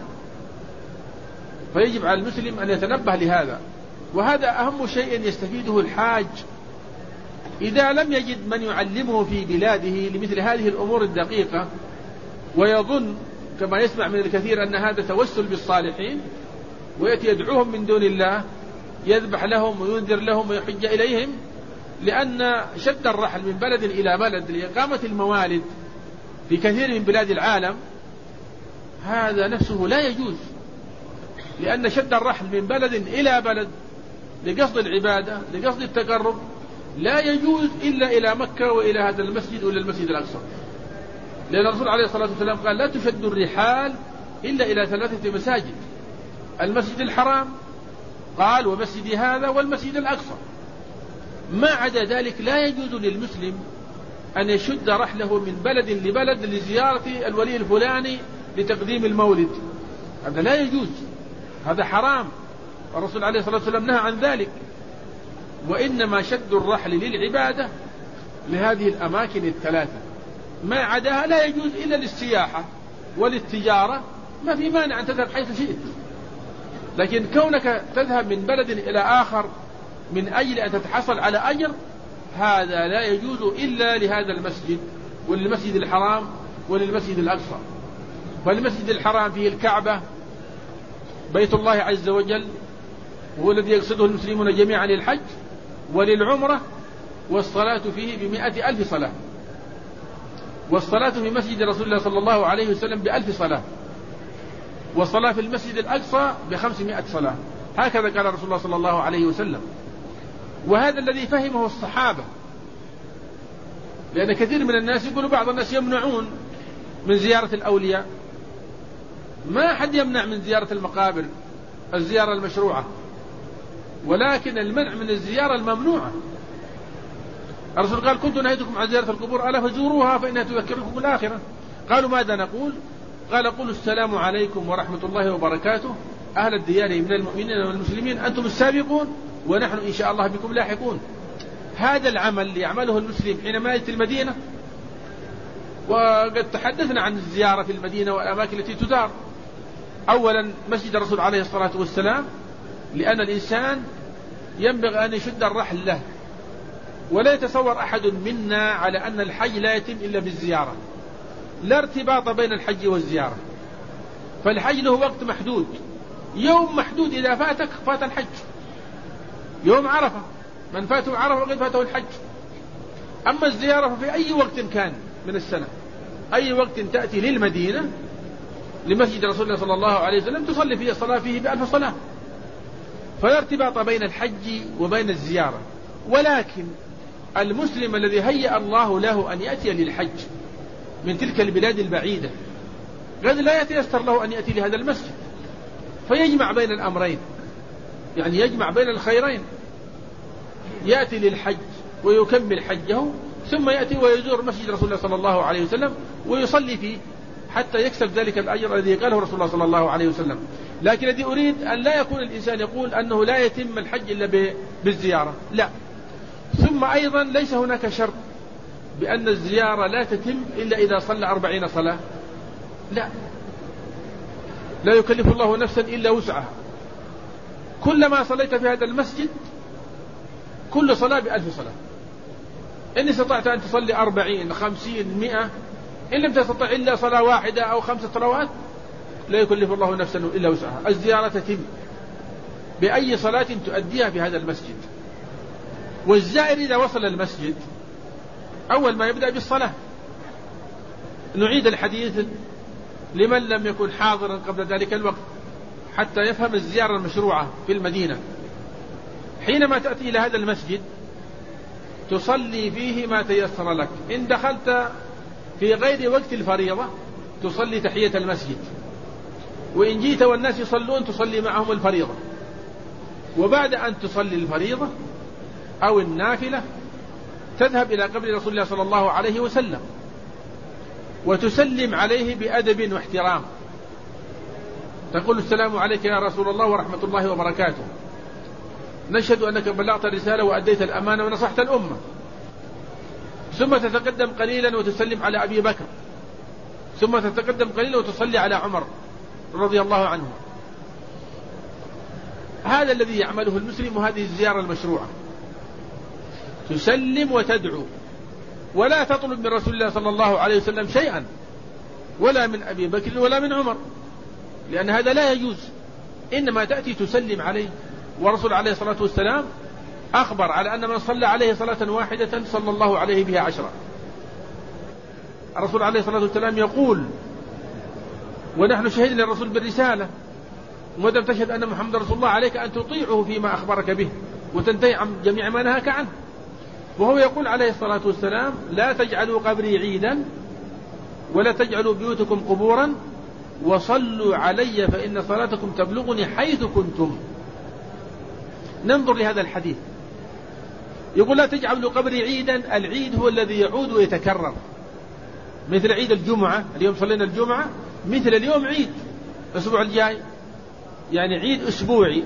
فيجب على المسلم أن يتنبه لهذا. وهذا أهم شيء يستفيده الحاج إذا لم يجد من يعلمه في بلاده لمثل هذه الأمور الدقيقة، ويظن كما يسمع من الكثير أن هذا توسل بالصالحين، ويأتي يدعوهم من دون الله، يذبح لهم وينذر لهم ويحج إليهم. لأن شد الرحل من بلد إلى بلد لإقامة الموالد في كثير من بلاد العالم هذا نفسه لا يجوز، لأن شد الرحل من بلد إلى بلد لقصد العبادة لقصد التقرب لا يجوز إلا إلى مكة وإلى هذا المسجد وإلى المسجد الأقصى. لأن الرسول عليه الصلاة والسلام قال لا تشد الرحال إلا إلى 3 مساجد: المسجد الحرام قال ومسجد هذا والمسجد الأقصى. ما عدا ذلك لا يجوز للمسلم أن يشد رحله من بلد لبلد لزيارة الولي الفلاني لتقديم المولد، هذا لا يجوز، هذا حرام. الرسول عليه الصلاة والسلام نهى عن ذلك. وإنما شد الرحل للعبادة لهذه الأماكن 3، ما عداها لا يجوز إلا للسياحة وللتجارة، ما في مانع أن تذهب حيث شئت. لكن كونك تذهب من بلد إلى آخر من أجل أن تتحصل على أجر هذا لا يجوز إلا لهذا المسجد وللمسجد الحرام وللمسجد الأقصى. فالمسجد الحرام فيه الكعبة بيت الله عز وجل، هو الذي يقصده المسلمون جميعا للحج وللعمرة، والصلاة فيه ب100,000 صلاة، والصلاة في مسجد رسول الله صلى الله عليه وسلم ب1000 صلاة، والصلاة في المسجد الأقصى ب500 صلاة. هكذا قال رسول الله صلى الله عليه وسلم. وهذا الذي فهمه الصحابة، لأن كثير من الناس يقولوا بعض الناس يمنعون من زيارة الأولياء. ما أحد يمنع من زيارة المقابر، الزيارة المشروعة، ولكن المنع من الزيارة الممنوعة. الرسول قال كنت نهيتكم عن زيارة القبور ألا فزوروها فإنها تذكركم الآخرة. قالوا ماذا نقول؟ قال قولوا السلام عليكم ورحمة الله وبركاته أهل الديار من المؤمنين والمسلمين أنتم السابقون ونحن إن شاء الله بكم لاحقون. هذا العمل يعمله المسلم حينما يأتي المدينة. وقد تحدثنا عن الزيارة في المدينة والأماكن التي تزار. أولا مسجد الرسول عليه الصلاة والسلام، لأن الإنسان ينبغي أن يشد الرحل له، ولا يتصور أحد منا على أن الحج لا يتم إلا بالزيارة. لا ارتباط بين الحج والزيارة، فالحج له وقت محدود، يوم محدود، إذا فاتك فات الحج. يوم عرفة من فاته عرفة وقد فاته الحج. أما الزيارة ففي أي وقت كان من السنة، أي وقت تأتي للمدينة لمسجد رسول الله صلى الله عليه وسلم تصلي فيه الصلاة فيه ب1000 صلاة. فلا ارتباط بين الحج وبين الزيارة. ولكن المسلم الذي هيأ الله له أن يأتي للحج من تلك البلاد البعيدة قد لا يتيسر له أن يأتي لهذا المسجد، فيجمع بين الأمرين، يعني يجمع بين الخيرين، يأتي للحج ويكمل حجه ثم يأتي ويزور مسجد رسول الله صلى الله عليه وسلم ويصلي فيه حتى يكسب ذلك الأجر الذي قاله رسول الله صلى الله عليه وسلم. لكن الذي أريد أن لا يكون الإنسان يقول أنه لا يتم الحج إلا بالزيارة، لا. ثم أيضا ليس هناك شرط بأن الزيارة لا تتم إلا إذا صلى 40 صلاة، لا يكلف الله نفسا إلا وسعها. كلما صليت في هذا المسجد كل صلاة ب1000 صلاة. إن استطعت أن تصلي 40 50 100، إن لم تستطع إلا صلاة واحدة أو 5 صلوات لا يكلف الله نفسا إلا وسعها. الزيارة تتم بأي صلاة تؤديها في هذا المسجد. والزائر إذا وصل المسجد أول ما يبدأ بالصلاة. نعيد الحديث لمن لم يكن حاضرا قبل ذلك الوقت حتى يفهم الزيارة المشروعة في المدينة. حينما تأتي إلى هذا المسجد تصلي فيه ما تيسر لك. إن دخلت في غير وقت الفريضة تصلي تحية المسجد، وإن جيت والناس يصلون تصلي معهم الفريضة. وبعد أن تصلي الفريضة أو النافلة تذهب إلى قبر رسول الله صلى الله عليه وسلم وتسلم عليه بأدب واحترام. تقول: السلام عليك يا رسول الله ورحمة الله وبركاته، نشهد أنك بلغت الرسالة وأديت الأمانة ونصحت الأمة. ثم تتقدم قليلا وتسلم على أبي بكر، ثم تتقدم قليلا وتصلي على عمر رضي الله عنه. هذا الذي يعمله المسلم، وهذه الزيارة المشروعة. تسلم وتدعو، ولا تطلب من رسول الله صلى الله عليه وسلم شيئا، ولا من أبي بكر ولا من عمر، لأن هذا لا يجوز. إنما تأتي تسلم عليه. ورسول عليه الصلاة والسلام أخبر على أن من صلى عليه صلاة واحدة صلى الله عليه بها 10. الرسول عليه الصلاة والسلام يقول: ونحن شهدنا للرسول بالرسالة، ودم تشهد أن محمد رسول الله عليك أن تطيعه فيما أخبرك به وتنتهي عن جميع ما نهاك عنه. وهو يقول عليه الصلاة والسلام: لا تجعلوا قبري عيدا ولا تجعلوا بيوتكم قبورا وصلوا علي فإن صلاتكم تبلغني حيث كنتم. ننظر لهذا الحديث. يقول: لا تجعلوا قبري عيدا. العيد هو الذي يعود ويتكرر، مثل عيد الجمعة. اليوم صلينا الجمعة، مثل اليوم عيد الأسبوع الجاي، يعني عيد أسبوعي.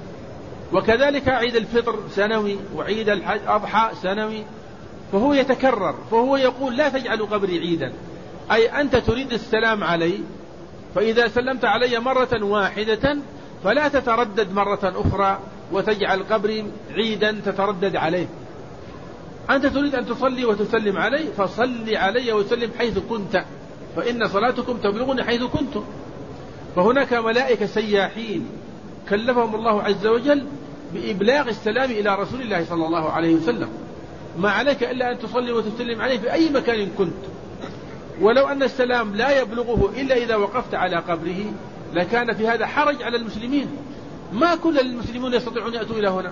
وكذلك عيد الفطر سنوي، وعيد الأضحى سنوي، فهو يتكرر. فهو يقول: لا تجعلوا قبري عيدا، أي أنت تريد السلام علي، فإذا سلمت علي مرة واحدة فلا تتردد مرة أخرى وتجعل قبري عيدا تتردد عليه. أنت تريد أن تصلي وتسلم علي، فصلي علي وسلم حيث كنت، فإن صلاتكم تبلغني حيث كنتم. فهناك ملائكة سياحين كلفهم الله عز وجل بإبلاغ السلام إلى رسول الله صلى الله عليه وسلم. ما عليك إلا أن تصلي وتسلم عليه في أي مكان كنت. ولو أن السلام لا يبلغه إلا إذا وقفت على قبره لكان في هذا حرج على المسلمين. ما كل المسلمون يستطيعون يأتوا إلى هنا.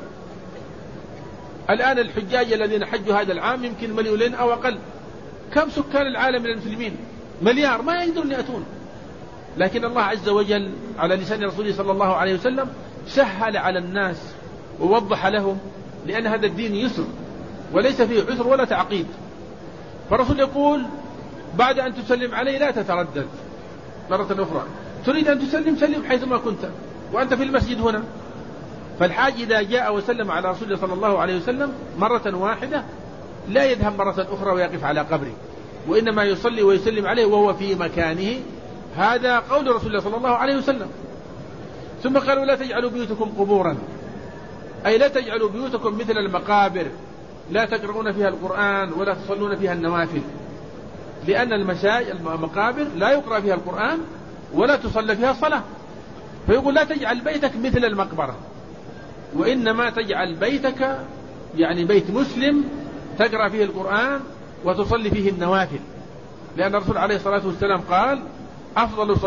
الآن الحجاج الذين حجوا هذا العام يمكن 2 مليون أو أقل. كم سكان العالم من المسلمين؟ 1 مليار، ما يقدرون يأتون. لكن الله عز وجل على لسان رسوله صلى الله عليه وسلم سهل على الناس ووضح لهم، لأن هذا الدين يسر وليس فيه عسر ولا تعقيد. فالرسول يقول: بعد أن تسلم عليه لا تتردد مرة أخرى، تريد أن تسلم سلم حيثما كنت وأنت في المسجد هنا. فالحاج إذا جاء وسلم على رسول الله صلى الله عليه وسلم مرة واحدة لا يذهب مرة أخرى ويقف على قبره، وإنما يصلي ويسلم عليه وهو في مكانه. هذا قول رسول الله صلى الله عليه وسلم. ثم قالوا: لا تجعلوا بيوتكم قبورا، أي لا تجعلوا بيوتكم مثل المقابر، لا تقرؤون فيها القرآن ولا تصلون فيها النوافل، لأن المقابر لا يقرأ فيها القرآن ولا تصلى فيها الصلاة. فيقول: لا تجعل بيتك مثل المقبرة، وإنما تجعل بيتك يعني بيت مسلم تقرأ فيه القرآن وتصلي فيه النوافل. لأن الرسول عليه الصلاة والسلام قال: أفضل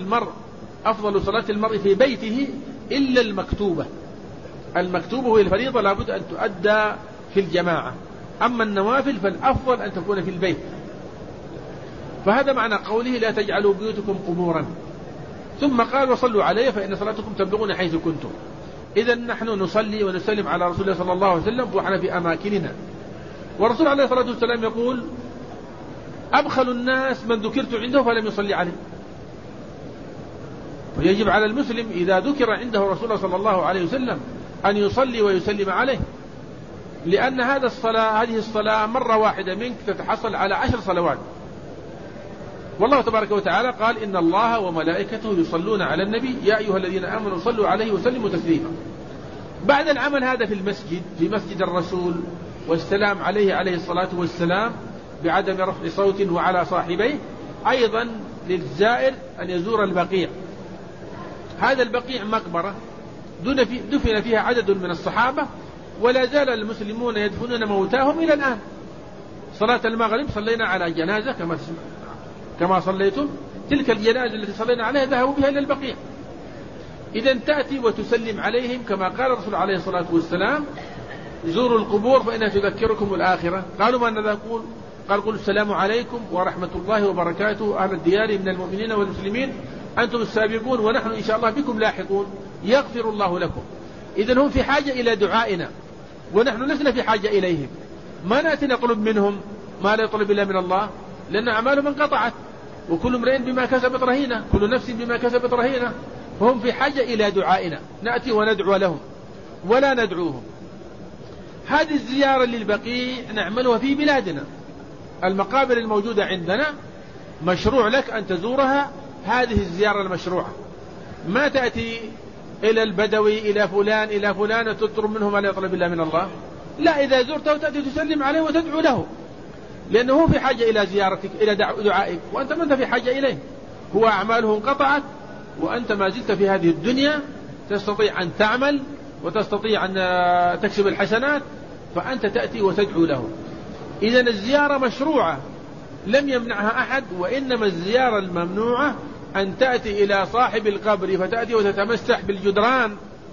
صلاة المرء في بيته إلا المكتوبة. المكتوبة هي الفريضة، لابد أن تؤدى في الجماعة، أما النوافل فالأفضل أن تكون في البيت. فهذا معنى قوله: لا تجعلوا بيوتكم قبورا. ثم قال: وصلوا علي فإن صلاتكم تبلغون حيث كنتم. إذا نحن نصلي ونسلم على رسول الله صلى الله عليه وسلم ونحن في أماكننا. والرسول عليه الصلاة والسلام يقول: أبخل الناس من ذكرت عنده فلم يصلي عليه. ويجب على المسلم إذا ذكر عنده رسول الله صلى الله عليه وسلم أن يصلي ويسلم عليه، لأن هذه الصلاة مرة واحدة منك تتحصل على 10 صلوات. والله تبارك وتعالى قال: إن الله وملائكته يصلون على النبي يا أيها الذين آمنوا صلوا عليه وسلموا تسليما. بعد العمل هذا في المسجد، في مسجد الرسول، والسلام عليه عليه الصلاة والسلام بعدم رفع صوت وعلى صاحبيه، أيضا للزائر أن يزور البقيع. هذا البقيع مقبرة دفن فيها عدد من الصحابة، ولا زال المسلمون يدفنون موتاهم إلى الآن. صلاة المغرب صلينا على جنازة كما صليتم، تلك الجنازة التي صلينا عليها ذهبوا بها إلى البقيع. إذا تأتي وتسلم عليهم كما قال الرسول عليه الصلاة والسلام: زوروا القبور فإنها تذكركم الآخرة. قالوا: ماذا نقول؟ قال: قل السلام عليكم ورحمة الله وبركاته أهل الديار من المؤمنين والمسلمين، أنتم السابقون ونحن إن شاء الله بكم لاحقون، يغفر الله لكم. إذن هم في حاجة إلى دعائنا، ونحن لسنا في حاجة إليهم. ما نأتي نطلب منهم ما لا يطلب إلا من الله، لأن أعمالهم انقطعت، وكل امرئ بما كسبت رهينة، كل نفس بما كسبت رهينة. فهم في حاجة إلى دعائنا، نأتي وندعو لهم ولا ندعوهم. هذه الزيارة للبقيع نعملها في بلادنا. المقابر الموجودة عندنا مشروع لك أن تزورها، هذه الزيارة المشروعة. ما تأتي إلى البدوي إلى فلان إلى فلان وتطلب منه ما لا يطلب إلا من الله. لا، إذا زرته تأتي تسلم عليه وتدعو له، لأنه هو في حاجة إلى زيارتك إلى دعائك، وأنت ما أنت في حاجة إليه. هو أعماله انقطعت، وأنت ما زلت في هذه الدنيا تستطيع أن تعمل وتستطيع أن تكسب الحسنات، فأنت تأتي وتدعو له. إذن الزيارة مشروعة لم يمنعها أحد، وإنما الزيارة الممنوعة أن تأتي إلى صاحب القبر فتأتي وتتمسح بالجدران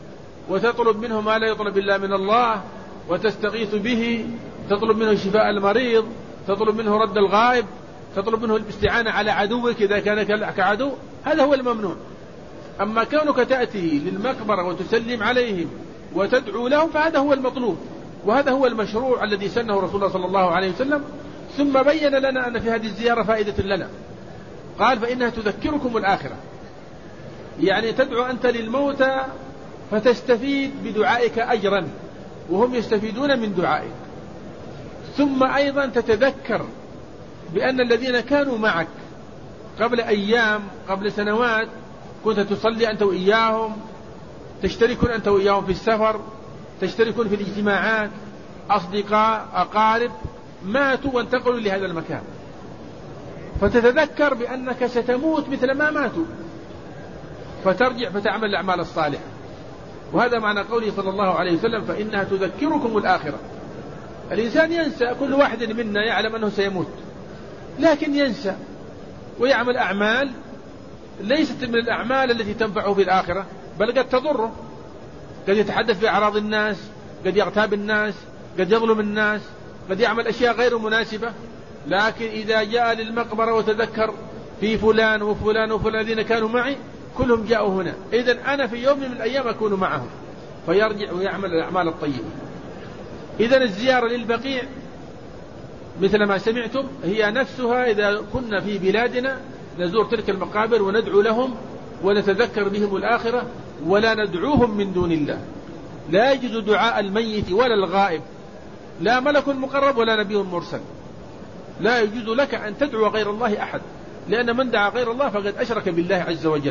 وتطلب منه ما لا يطلب إلا من الله، وتستغيث به، تطلب منه شفاء المريض، تطلب منه رد الغائب، تطلب منه الاستعانة على عدوك إذا كان كعدو. هذا هو الممنوع. أما كونك تأتي للمقبرة وتسلم عليهم وتدعو لهم فهذا هو المطلوب، وهذا هو المشروع الذي سنه رسول الله صلى الله عليه وسلم. ثم بين لنا أن في هذه الزيارة فائدة لنا، قال: فإنها تذكركم الآخرة. يعني تدعو أنت للموتى فتستفيد بدعائك أجرا، وهم يستفيدون من دعائك. ثم أيضا تتذكر بأن الذين كانوا معك قبل أيام قبل سنوات كنت تصلي أنت وإياهم، تشتركون أنت وإياهم في السفر، تشتركون في الاجتماعات، أصدقاء أقارب ماتوا وانتقلوا لهذا المكان، فتتذكر بأنك ستموت مثل ما ماتوا، فترجع فتعمل الأعمال الصالحة. وهذا معنى قوله صلى الله عليه وسلم: فإنها تذكركم الآخرة. الإنسان ينسى، كل واحد منا يعلم أنه سيموت، لكن ينسى ويعمل أعمال ليست من الأعمال التي تنفعه في الآخرة، بل قد تضره. قد يتحدث بأعراض الناس، قد يغتاب الناس، قد يظلم الناس، قد يعمل أشياء غير مناسبة. لكن إذا جاء للمقبرة وتذكر في فلان وفلان وفلان الذين كانوا معي كلهم جاءوا هنا، إذن أنا في يوم من الأيام أكون معهم، فيرجع ويعمل الأعمال الطيبة. إذن الزيارة للبقيع مثل ما سمعتم هي نفسها إذا كنا في بلادنا نزور تلك المقابر وندعو لهم ونتذكر بهم الآخرة، ولا ندعوهم من دون الله. لا يجوز دعاء الميت ولا الغائب، لا ملك مقرب ولا نبي مرسل. لا يجوز لك أن تدعو غير الله أحد، لأن من دعا غير الله فقد أشرك بالله عز وجل.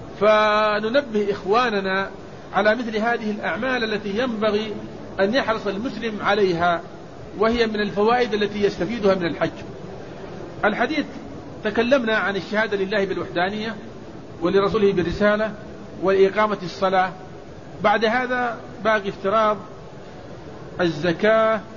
فننبه إخواننا على مثل هذه الأعمال التي ينبغي أن يحرص المسلم عليها، وهي من الفوائد التي يستفيدها من الحج. الحديث تكلمنا عن الشهادة لله بالوحدانية ولرسوله بالرسالة وإقامة الصلاة. بعد هذا باقي افتراض الزكاة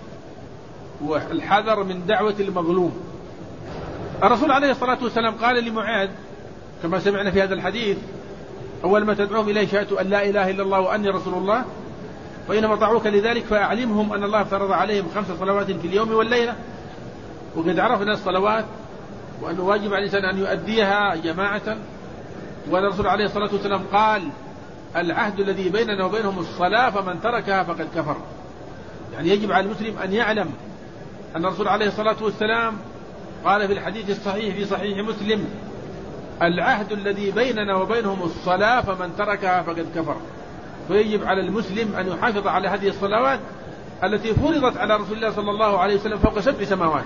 والحذر من دعوة المظلوم. الرسول عليه الصلاة والسلام قال لمعاذ كما سمعنا في هذا الحديث: أول ما تدعوهم إليه شهادة أن لا إله إلا الله وأني رسول الله، فإنما طاعوك لذلك فأعلمهم أن الله فرض عليهم 5 صلوات في اليوم والليلة. وقد عرفنا الصلوات وأنه واجب على الإنسان أن يؤديها جماعة، وأن الرسول عليه الصلاة والسلام قال: العهد الذي بيننا وبينهم الصلاة فمن تركها فقد كفر. يعني يجب على المسلم أن يعلم أن الرسول عليه الصلاة والسلام قال في الحديث الصحيح في صحيح مسلم: العهد الذي بيننا وبينهم الصلاة فمن تركها فقد كفر. فيجب على المسلم أن يحافظ على هذه الصلوات التي فرضت على رسول الله صلى الله عليه وسلم فوق 7 سماوات.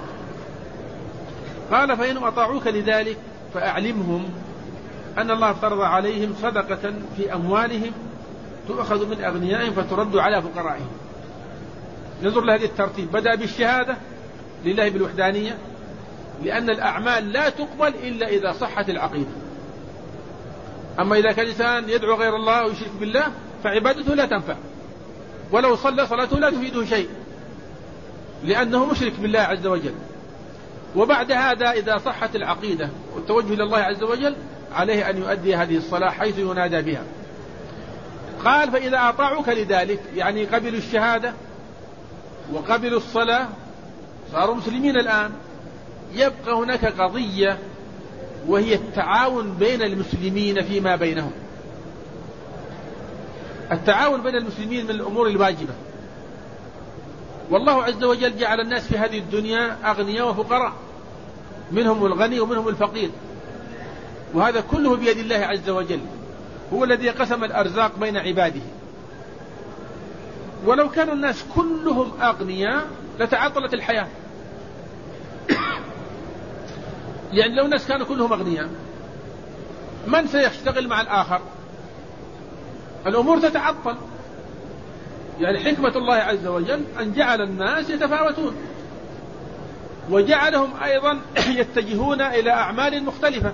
قال: فإنهم أطاعوك لذلك فأعلمهم أن الله افترض عليهم صدقة في أموالهم تؤخذ من أغنيائهم فترد على فقرائهم. ننظر لهذه الترتيب، بدأ بالشهادة لله بالوحدانية، لأن الأعمال لا تقبل إلا إذا صحت العقيدة. أما إذا كان الإنسان يدعو غير الله ويشرك بالله فعبادته لا تنفع، ولو صلى صلاته لا تفيده شيء، لأنه مشرك بالله عز وجل. وبعد هذا إذا صحت العقيدة والتوجه إلى الله عز وجل عليه أن يؤدي هذه الصلاة حيث ينادى بها. قال فإذا أطاعوك لذلك، يعني قبلوا الشهادة وقبلوا الصلاة صاروا مسلمين. الآن يبقى هناك قضية وهي التعاون بين المسلمين فيما بينهم. التعاون بين المسلمين من الأمور الواجبة، والله عز وجل جعل الناس في هذه الدنيا أغنياء وفقراء، منهم الغني ومنهم الفقير، وهذا كله بيد الله عز وجل، هو الذي قسم الأرزاق بين عباده. ولو كان الناس كلهم أغنياء لتعطلت الحياة. يعني لو الناس كانوا كلهم أغنياء من سيشتغل مع الآخر؟ الأمور تتعطل. يعني حكمة الله عز وجل أن جعل الناس يتفاوتون، وجعلهم أيضا يتجهون إلى أعمال مختلفة،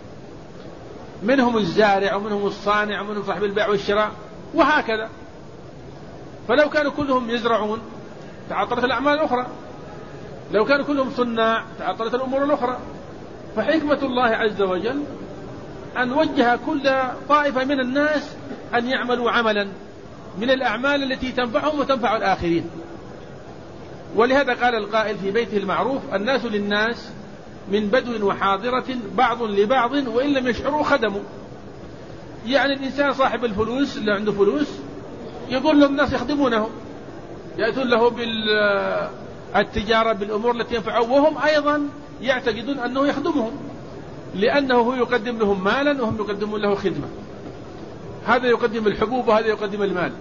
منهم الزارع ومنهم الصانع ومنهم صاحب البيع والشراء وهكذا. فلو كانوا كلهم يزرعون تعطلت الأعمال الأخرى، لو كانوا كلهم صناع تعطلت الأمور الأخرى. فحكمة الله عز وجل أن وجه كل طائفة من الناس أن يعملوا عملا من الأعمال التي تنفعهم وتنفع الآخرين. ولهذا قال القائل في بيته المعروف: الناس للناس من بدو وحاضرة بعض لبعض وإن لم يشعروا خدموا. يعني الإنسان صاحب الفلوس اللي عنده فلوس يقول له الناس يخدمونه، يأتون له بالتجارة بالأمور التي ينفعه، وهم أيضا يعتقدون أنه يخدمهم، لأنه هو يقدم لهم مالا وهم يقدمون له خدمة. هذا يقدم الحبوب وهذا يقدم المال،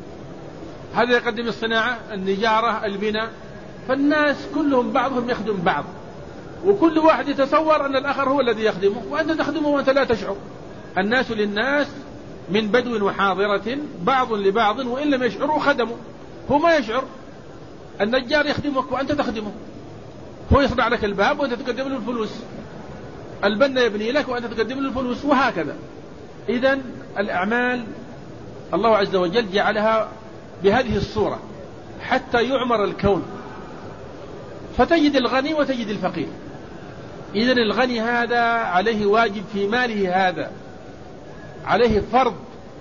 هذا يقدم الصناعة النجارة البناء. فالناس كلهم بعضهم يخدم بعض، وكل واحد يتصور أن الآخر هو الذي يخدمه وأنت تخدمه وأنت لا تشعر. الناس للناس من بدو وحاضرة بعض لبعض وإن لم يشعروا خدموا. هو ما يشعر، النجار يخدمك وأنت تخدمه، هو يصنع لك الباب وأنت تقدم له الفلوس، البنا يبني لك وأنت تقدم له الفلوس، وهكذا. إذن الأعمال الله عز وجل جعلها بهذه الصورة حتى يعمر الكون، فتجد الغني وتجد الفقير. إذن الغني هذا عليه واجب في ماله، هذا عليه فرض،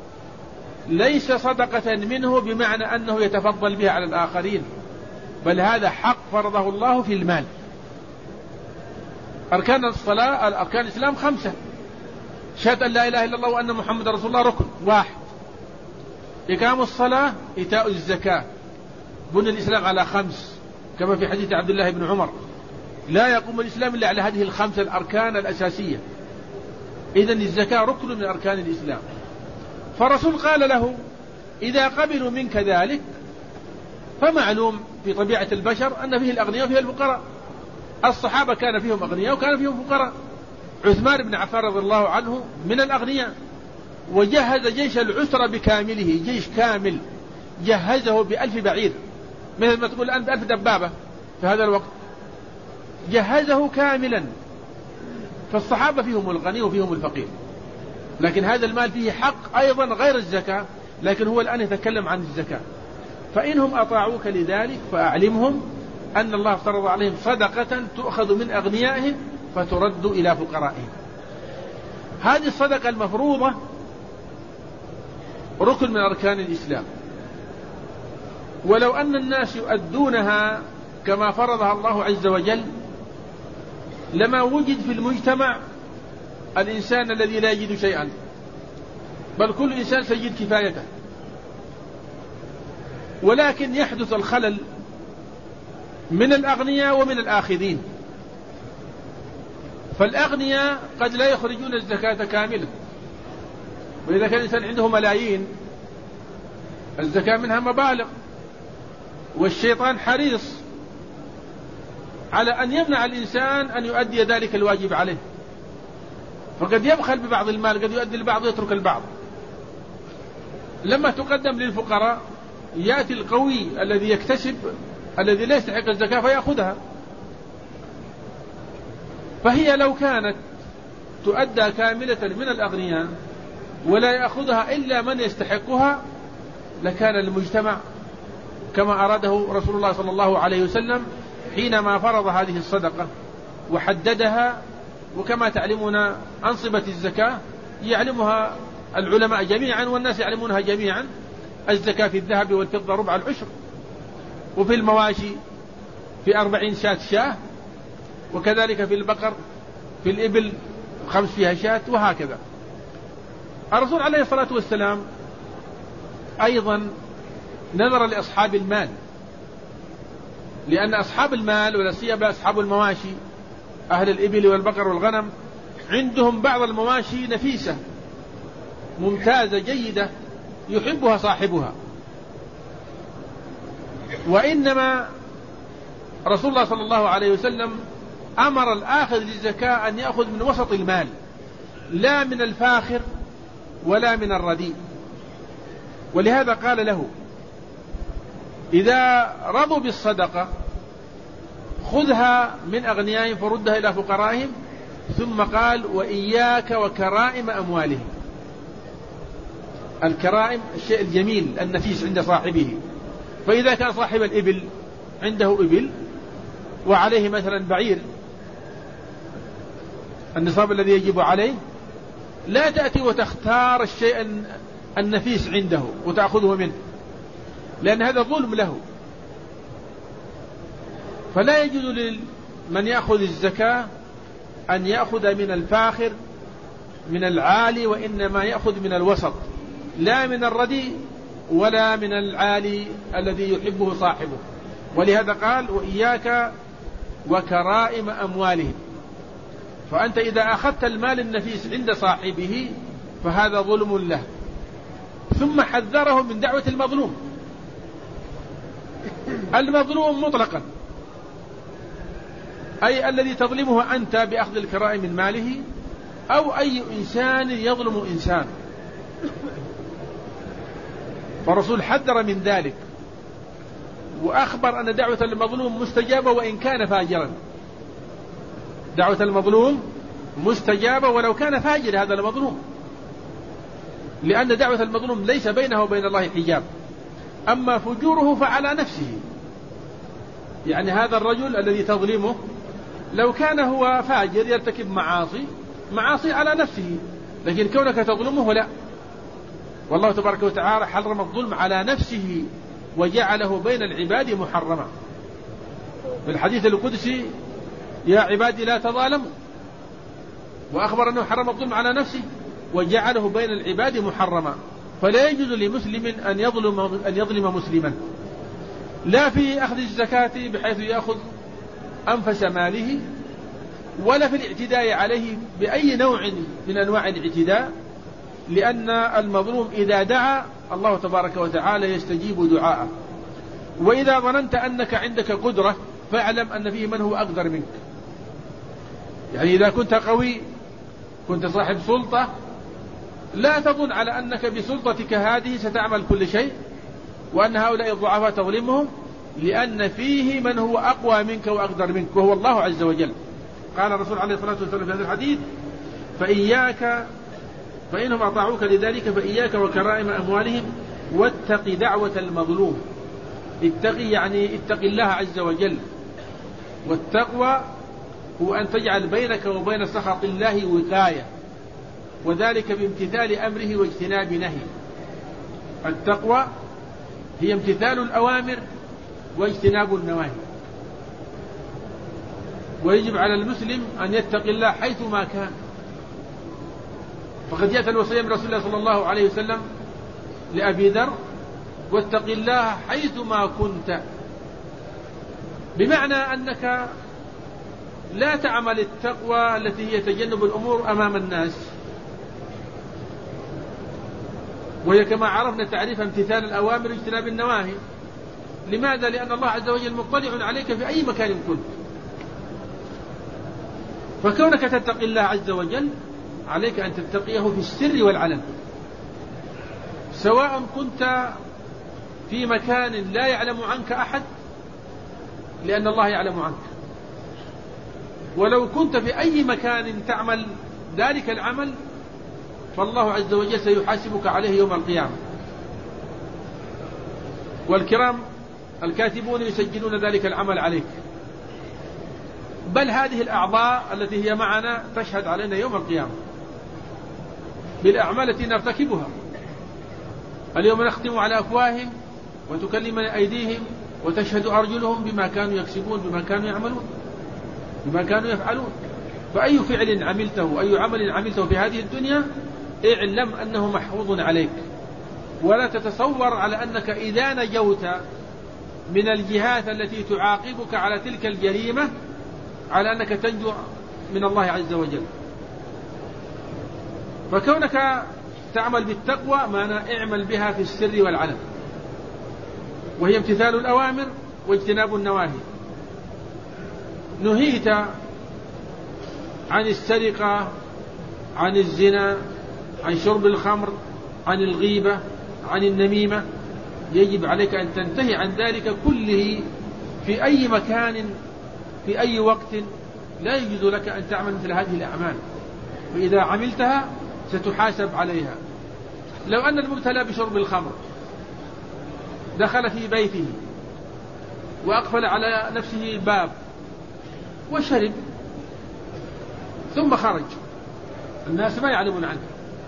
ليس صدقة منه بمعنى أنه يتفضل بها على الآخرين، بل هذا حق فرضه الله في المال. أركان الصلاة أركان الإسلام 5: شهادة أن لا إله إلا الله وأن محمد رسول الله ركن 1، إقام الصلاة، إيتاء الزكاة. بني الإسلام على 5 كما في حديث عبد الله بن عمر: لا يقوم الإسلام إلا على هذه ال5 الأركان الأساسية. إذن الزكاة ركن من أركان الإسلام. فالرسول قال له: إذا قبلوا منك ذلك، فمعلوم في طبيعة البشر أن فيه الأغنياء وفيه الفقراء. الصحابة كان فيهم أغنياء وكان فيهم فقراء. عثمان بن عفان رضي الله عنه من الأغنياء، وجهز جيش العسرة بكامله، جيش كامل جهزه ب1000 بعير، مثل ما تقول أنت 1000 دبابة في هذا الوقت، جهزه كاملا. فالصحابة فيهم الغني وفيهم الفقير، لكن هذا المال فيه حق أيضا غير الزكاة، لكن هو الآن يتكلم عن الزكاة. فإنهم أطاعوك لذلك فأعلمهم أن الله افترض عليهم صدقة تؤخذ من أغنيائهم فترد إلى فقرائهم. هذه الصدقة المفروضة ركن من أركان الإسلام، ولو أن الناس يؤدونها كما فرضها الله عز وجل لما وجد في المجتمع الإنسان الذي لا يجد شيئا، بل كل إنسان سيجد كفايته. ولكن يحدث الخلل من الأغنياء ومن الآخذين. فالأغنياء قد لا يخرجون الزكاة كاملة، وإذا كان الإنسان عنده ملايين الزكاة منها مبالغ، والشيطان حريص على أن يمنع الإنسان أن يؤدي ذلك الواجب عليه، فقد يبخل ببعض المال، قد يؤدي البعض ويترك البعض. لما تقدم للفقراء يأتي القوي الذي يكتسب الذي لا يستحق الزكاة فيأخذها. فهي لو كانت تؤدى كاملة من الأغنياء ولا يأخذها إلا من يستحقها لكان المجتمع كما أراده رسول الله صلى الله عليه وسلم حينما فرض هذه الصدقة وحددها. وكما تعلمون أنصبة الزكاة يعلمها العلماء جميعا والناس يعلمونها جميعا. الزكاة في الذهب والفضة ربع العشر، وفي المواشي في 40 شاة، وكذلك في البقر في الإبل 5 فيها شاة، وهكذا. الرسول عليه الصلاة والسلام أيضا نظر لأصحاب المال، لأن أصحاب المال ولا سيما أصحاب المواشي أهل الإبل والبقر والغنم عندهم بعض المواشي نفيسة ممتازة جيدة يحبها صاحبها. وإنما رسول الله صلى الله عليه وسلم أمر الآخذ للزكاة أن يأخذ من وسط المال لا من الفاخر ولا من الرديء. ولهذا قال له إذا رضوا بالصدقة خذها من أغنيائهم فردها إلى فقرائهم. ثم قال وإياك وكرائم أموالهم. الكرائم الشيء الجميل النفيس عند صاحبه. فإذا كان صاحب الإبل عنده إبل وعليه مثلا بعير النصاب الذي يجب عليه، لا تأتي وتختار الشيء النفيس عنده وتأخذه منه، لأن هذا ظلم له. فلا يجوز لمن يأخذ الزكاة أن يأخذ من الفاخر من العالي، وإنما يأخذ من الوسط، لا من الرديء ولا من العالي الذي يحبه صاحبه. ولهذا قال وإياك وكرائم أموالهم. فأنت إذا أخذت المال النفيس عند صاحبه فهذا ظلم له. ثم حذره من دعوة المظلوم. المظلوم مطلقا أي الذي تظلمه أنت بأخذ الكرائم من ماله، أو أي إنسان يظلم إنسان. فالرسول حذر من ذلك وأخبر أن دعوة المظلوم مستجابة وإن كان فاجرا. دعوة المظلوم مستجابة ولو كان فاجر هذا المظلوم، لأن دعوة المظلوم ليس بينه وبين الله حجاب. أما فجوره فعلى نفسه، يعني هذا الرجل الذي تظلمه لو كان هو فاجر يرتكب معاصي على نفسه، لكن كونك تظلمه لا. والله تبارك وتعالى حرم الظلم على نفسه وجعله بين العباد محرما. في الحديث القدسي يا عبادي لا تظالموا، وأخبر أنه حرم الظلم على نفسه وجعله بين العباد محرما. فلا يجوز لمسلم أن يظلم مسلما، لا في أخذ الزكاة بحيث يأخذ أنفس ماله، ولا في الاعتداء عليه بأي نوع من أنواع الاعتداء، لأن المظلوم إذا دعا الله تبارك وتعالى يستجيب دعاءه. وإذا ظننت أنك عندك قدرة فاعلم أن فيه من هو أقدر منك. يعني إذا كنت قوي كنت صاحب سلطة لا تظن على أنك بسلطتك هذه ستعمل كل شيء وأن هؤلاء الضعفاء تظلمهم، لأن فيه من هو أقوى منك وأقدر منك وهو الله عز وجل. قال الرسول عليه الصلاة والسلام في هذا الحديث فإنهم أطاعوك لذلك فإياك وكرائم أموالهم واتق دعوة المظلوم. اتقي يعني اتق الله عز وجل. والتقوى هو أن تجعل بينك وبين سخط الله وقاية، وذلك بامتثال أمره واجتناب نهيه. التقوى هي امتثال الأوامر واجتناب النواهي. ويجب على المسلم أن يتقي الله حيث ما كان. فقد جاءت الوصية من رسول الله صلى الله عليه وسلم لأبي ذر واتق الله حيث ما كنت، بمعنى أنك لا تعمل التقوى التي هي تجنب الأمور أمام الناس، وهي كما عرفنا تعريف امتثال الأوامر واجتناب النواهي. لماذا؟ لأن الله عز وجل مطلع عليك في أي مكان كنت. فكونك تتقي الله عز وجل عليك أن تتقيه في السر والعلن. سواء كنت في مكان لا يعلم عنك أحد لأن الله يعلم عنك، ولو كنت في أي مكان تعمل ذلك العمل فالله عز وجل سيحاسبك عليه يوم القيامة، والكرام الكاتبون يسجلون ذلك العمل عليك. بل هذه الأعضاء التي هي معنا تشهد علينا يوم القيامة بالأعمال التي نرتكبها. اليوم نختم على أفواههم وتكلمنا أيديهم وتشهد أرجلهم بما كانوا يكسبون، بما كانوا يعملون، بما كانوا يفعلون. فأي فعل عملته، أي عمل عملته في هذه الدنيا اعلم أنه محفوظ عليك، ولا تتصور على أنك إذا نجوت من الجهات التي تعاقبك على تلك الجريمة على أنك تنجو من الله عز وجل. فكونك تعمل بالتقوى معنى اعمل بها في السر والعلن، وهي امتثال الأوامر واجتناب النواهي. نهيت عن السرقة، عن الزنا، عن شرب الخمر، عن الغيبة، عن النميمة، يجب عليك أن تنتهي عن ذلك كله في أي مكان في أي وقت. لا يجوز لك أن تعمل مثل هذه الأعمال، وإذا عملتها ستحاسب عليها. لو أن المبتلى بشرب الخمر دخل في بيته وأقفل على نفسه الباب وشرب ثم خرج، الناس ما يعلمون عنه،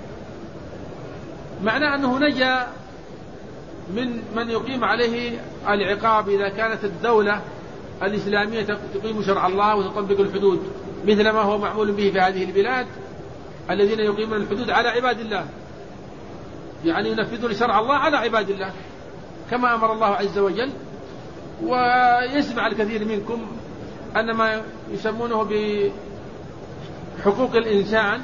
معناه أنه نجا من يقيم عليه العقاب إذا كانت الدولة الإسلامية تقيم شرع الله وتطبق الحدود مثل ما هو معمول به في هذه البلاد، الذين يقيمون الحدود على عباد الله، يعني ينفذون شرع الله على عباد الله كما أمر الله عز وجل. ويسمع الكثير منكم أن ما يسمونه بحقوق الإنسان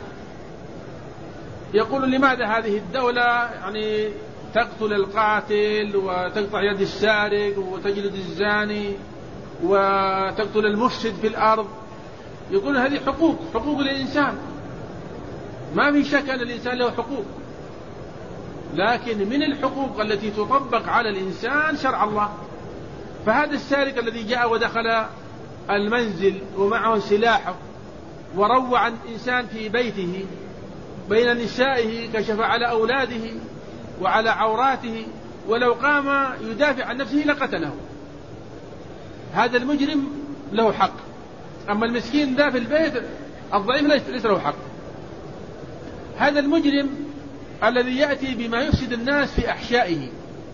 يقول لماذا هذه الدولة يعني تقتل القاتل وتقطع يد السارق وتجلد الزاني وتقتل المفسد في الأرض. يقول هذه حقوق الإنسان، ما في شك أن الإنسان له حقوق، لكن من الحقوق التي تطبق على الإنسان شرع الله. فهذا السارق الذي جاء ودخل المنزل ومعه سلاحه وروع إنسان في بيته بين نسائه، كشف على أولاده وعلى عوراته، ولو قام يدافع عن نفسه لقتله. هذا المجرم له حق، أما المسكين ذا في البيت الضعيف ليس له حق. هذا المجرم الذي يأتي بما يفسد الناس في أحشائه،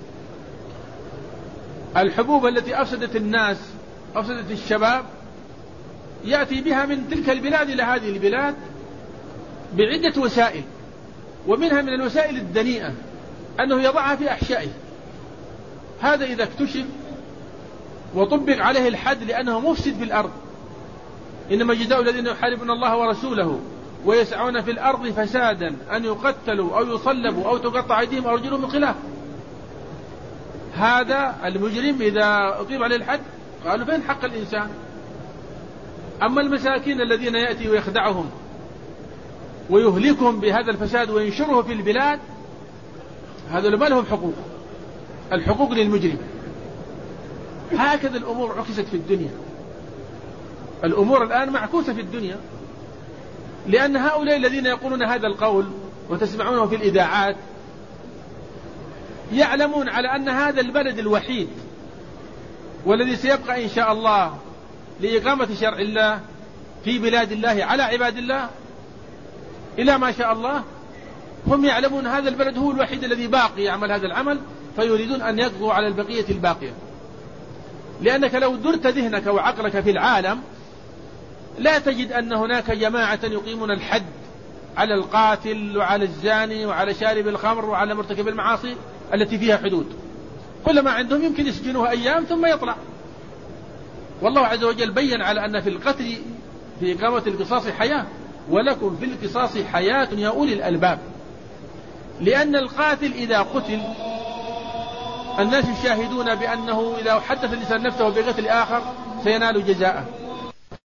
الحبوب التي أفسدت الناس، أفسدت الشباب، يأتي بها من تلك البلاد إلى هذه البلاد بعدة وسائل، ومنها من الوسائل الدنيئة أنه يضعها في أحشائه. هذا إذا اكتشف وطبق عليه الحد لأنه مفسد في الأرض، إنما جزاء الذين يحاربون الله ورسوله ويسعون في الأرض فسادا أن يقتلوا أو يصلبوا أو تقطع أيديهم أو أرجلهم من خلاف. هذا المجرم إذا أقيم عليه الحد قالوا فين حق الإنسان؟ أما المساكين الذين يأتي ويخدعهم ويهلكهم بهذا الفساد وينشره في البلاد، هذا ما لهم حقوق، الحقوق للمجرم. هكذا الأمور عكست في الدنيا، الأمور الآن معكوسة في الدنيا، لأن هؤلاء الذين يقولون هذا القول وتسمعونه في الإذاعات يعلمون على أن هذا البلد الوحيد والذي سيبقى إن شاء الله لإقامة شرع الله في بلاد الله على عباد الله إلى ما شاء الله، هم يعلمون هذا البلد هو الوحيد الذي باقي يعمل هذا العمل، فيريدون أن يقضوا على البقية الباقية. لأنك لو درت ذهنك وعقلك في العالم لا تجد أن هناك جماعة يقيمون الحد على القاتل وعلى الزاني وعلى شارب الخمر وعلى مرتكب المعاصي التي فيها حدود. كل ما عندهم يمكن يسجنوها أيام ثم يطلع. والله عز وجل بين على أن في القتل في إقامة القصاص حياة، ولكم في القصاص حياة يا أولي الألباب. لأن القاتل إذا قتل الناس يشاهدون بأنه إذا حدث الإنسان نفسه بقتل آخر سينال جزاءه،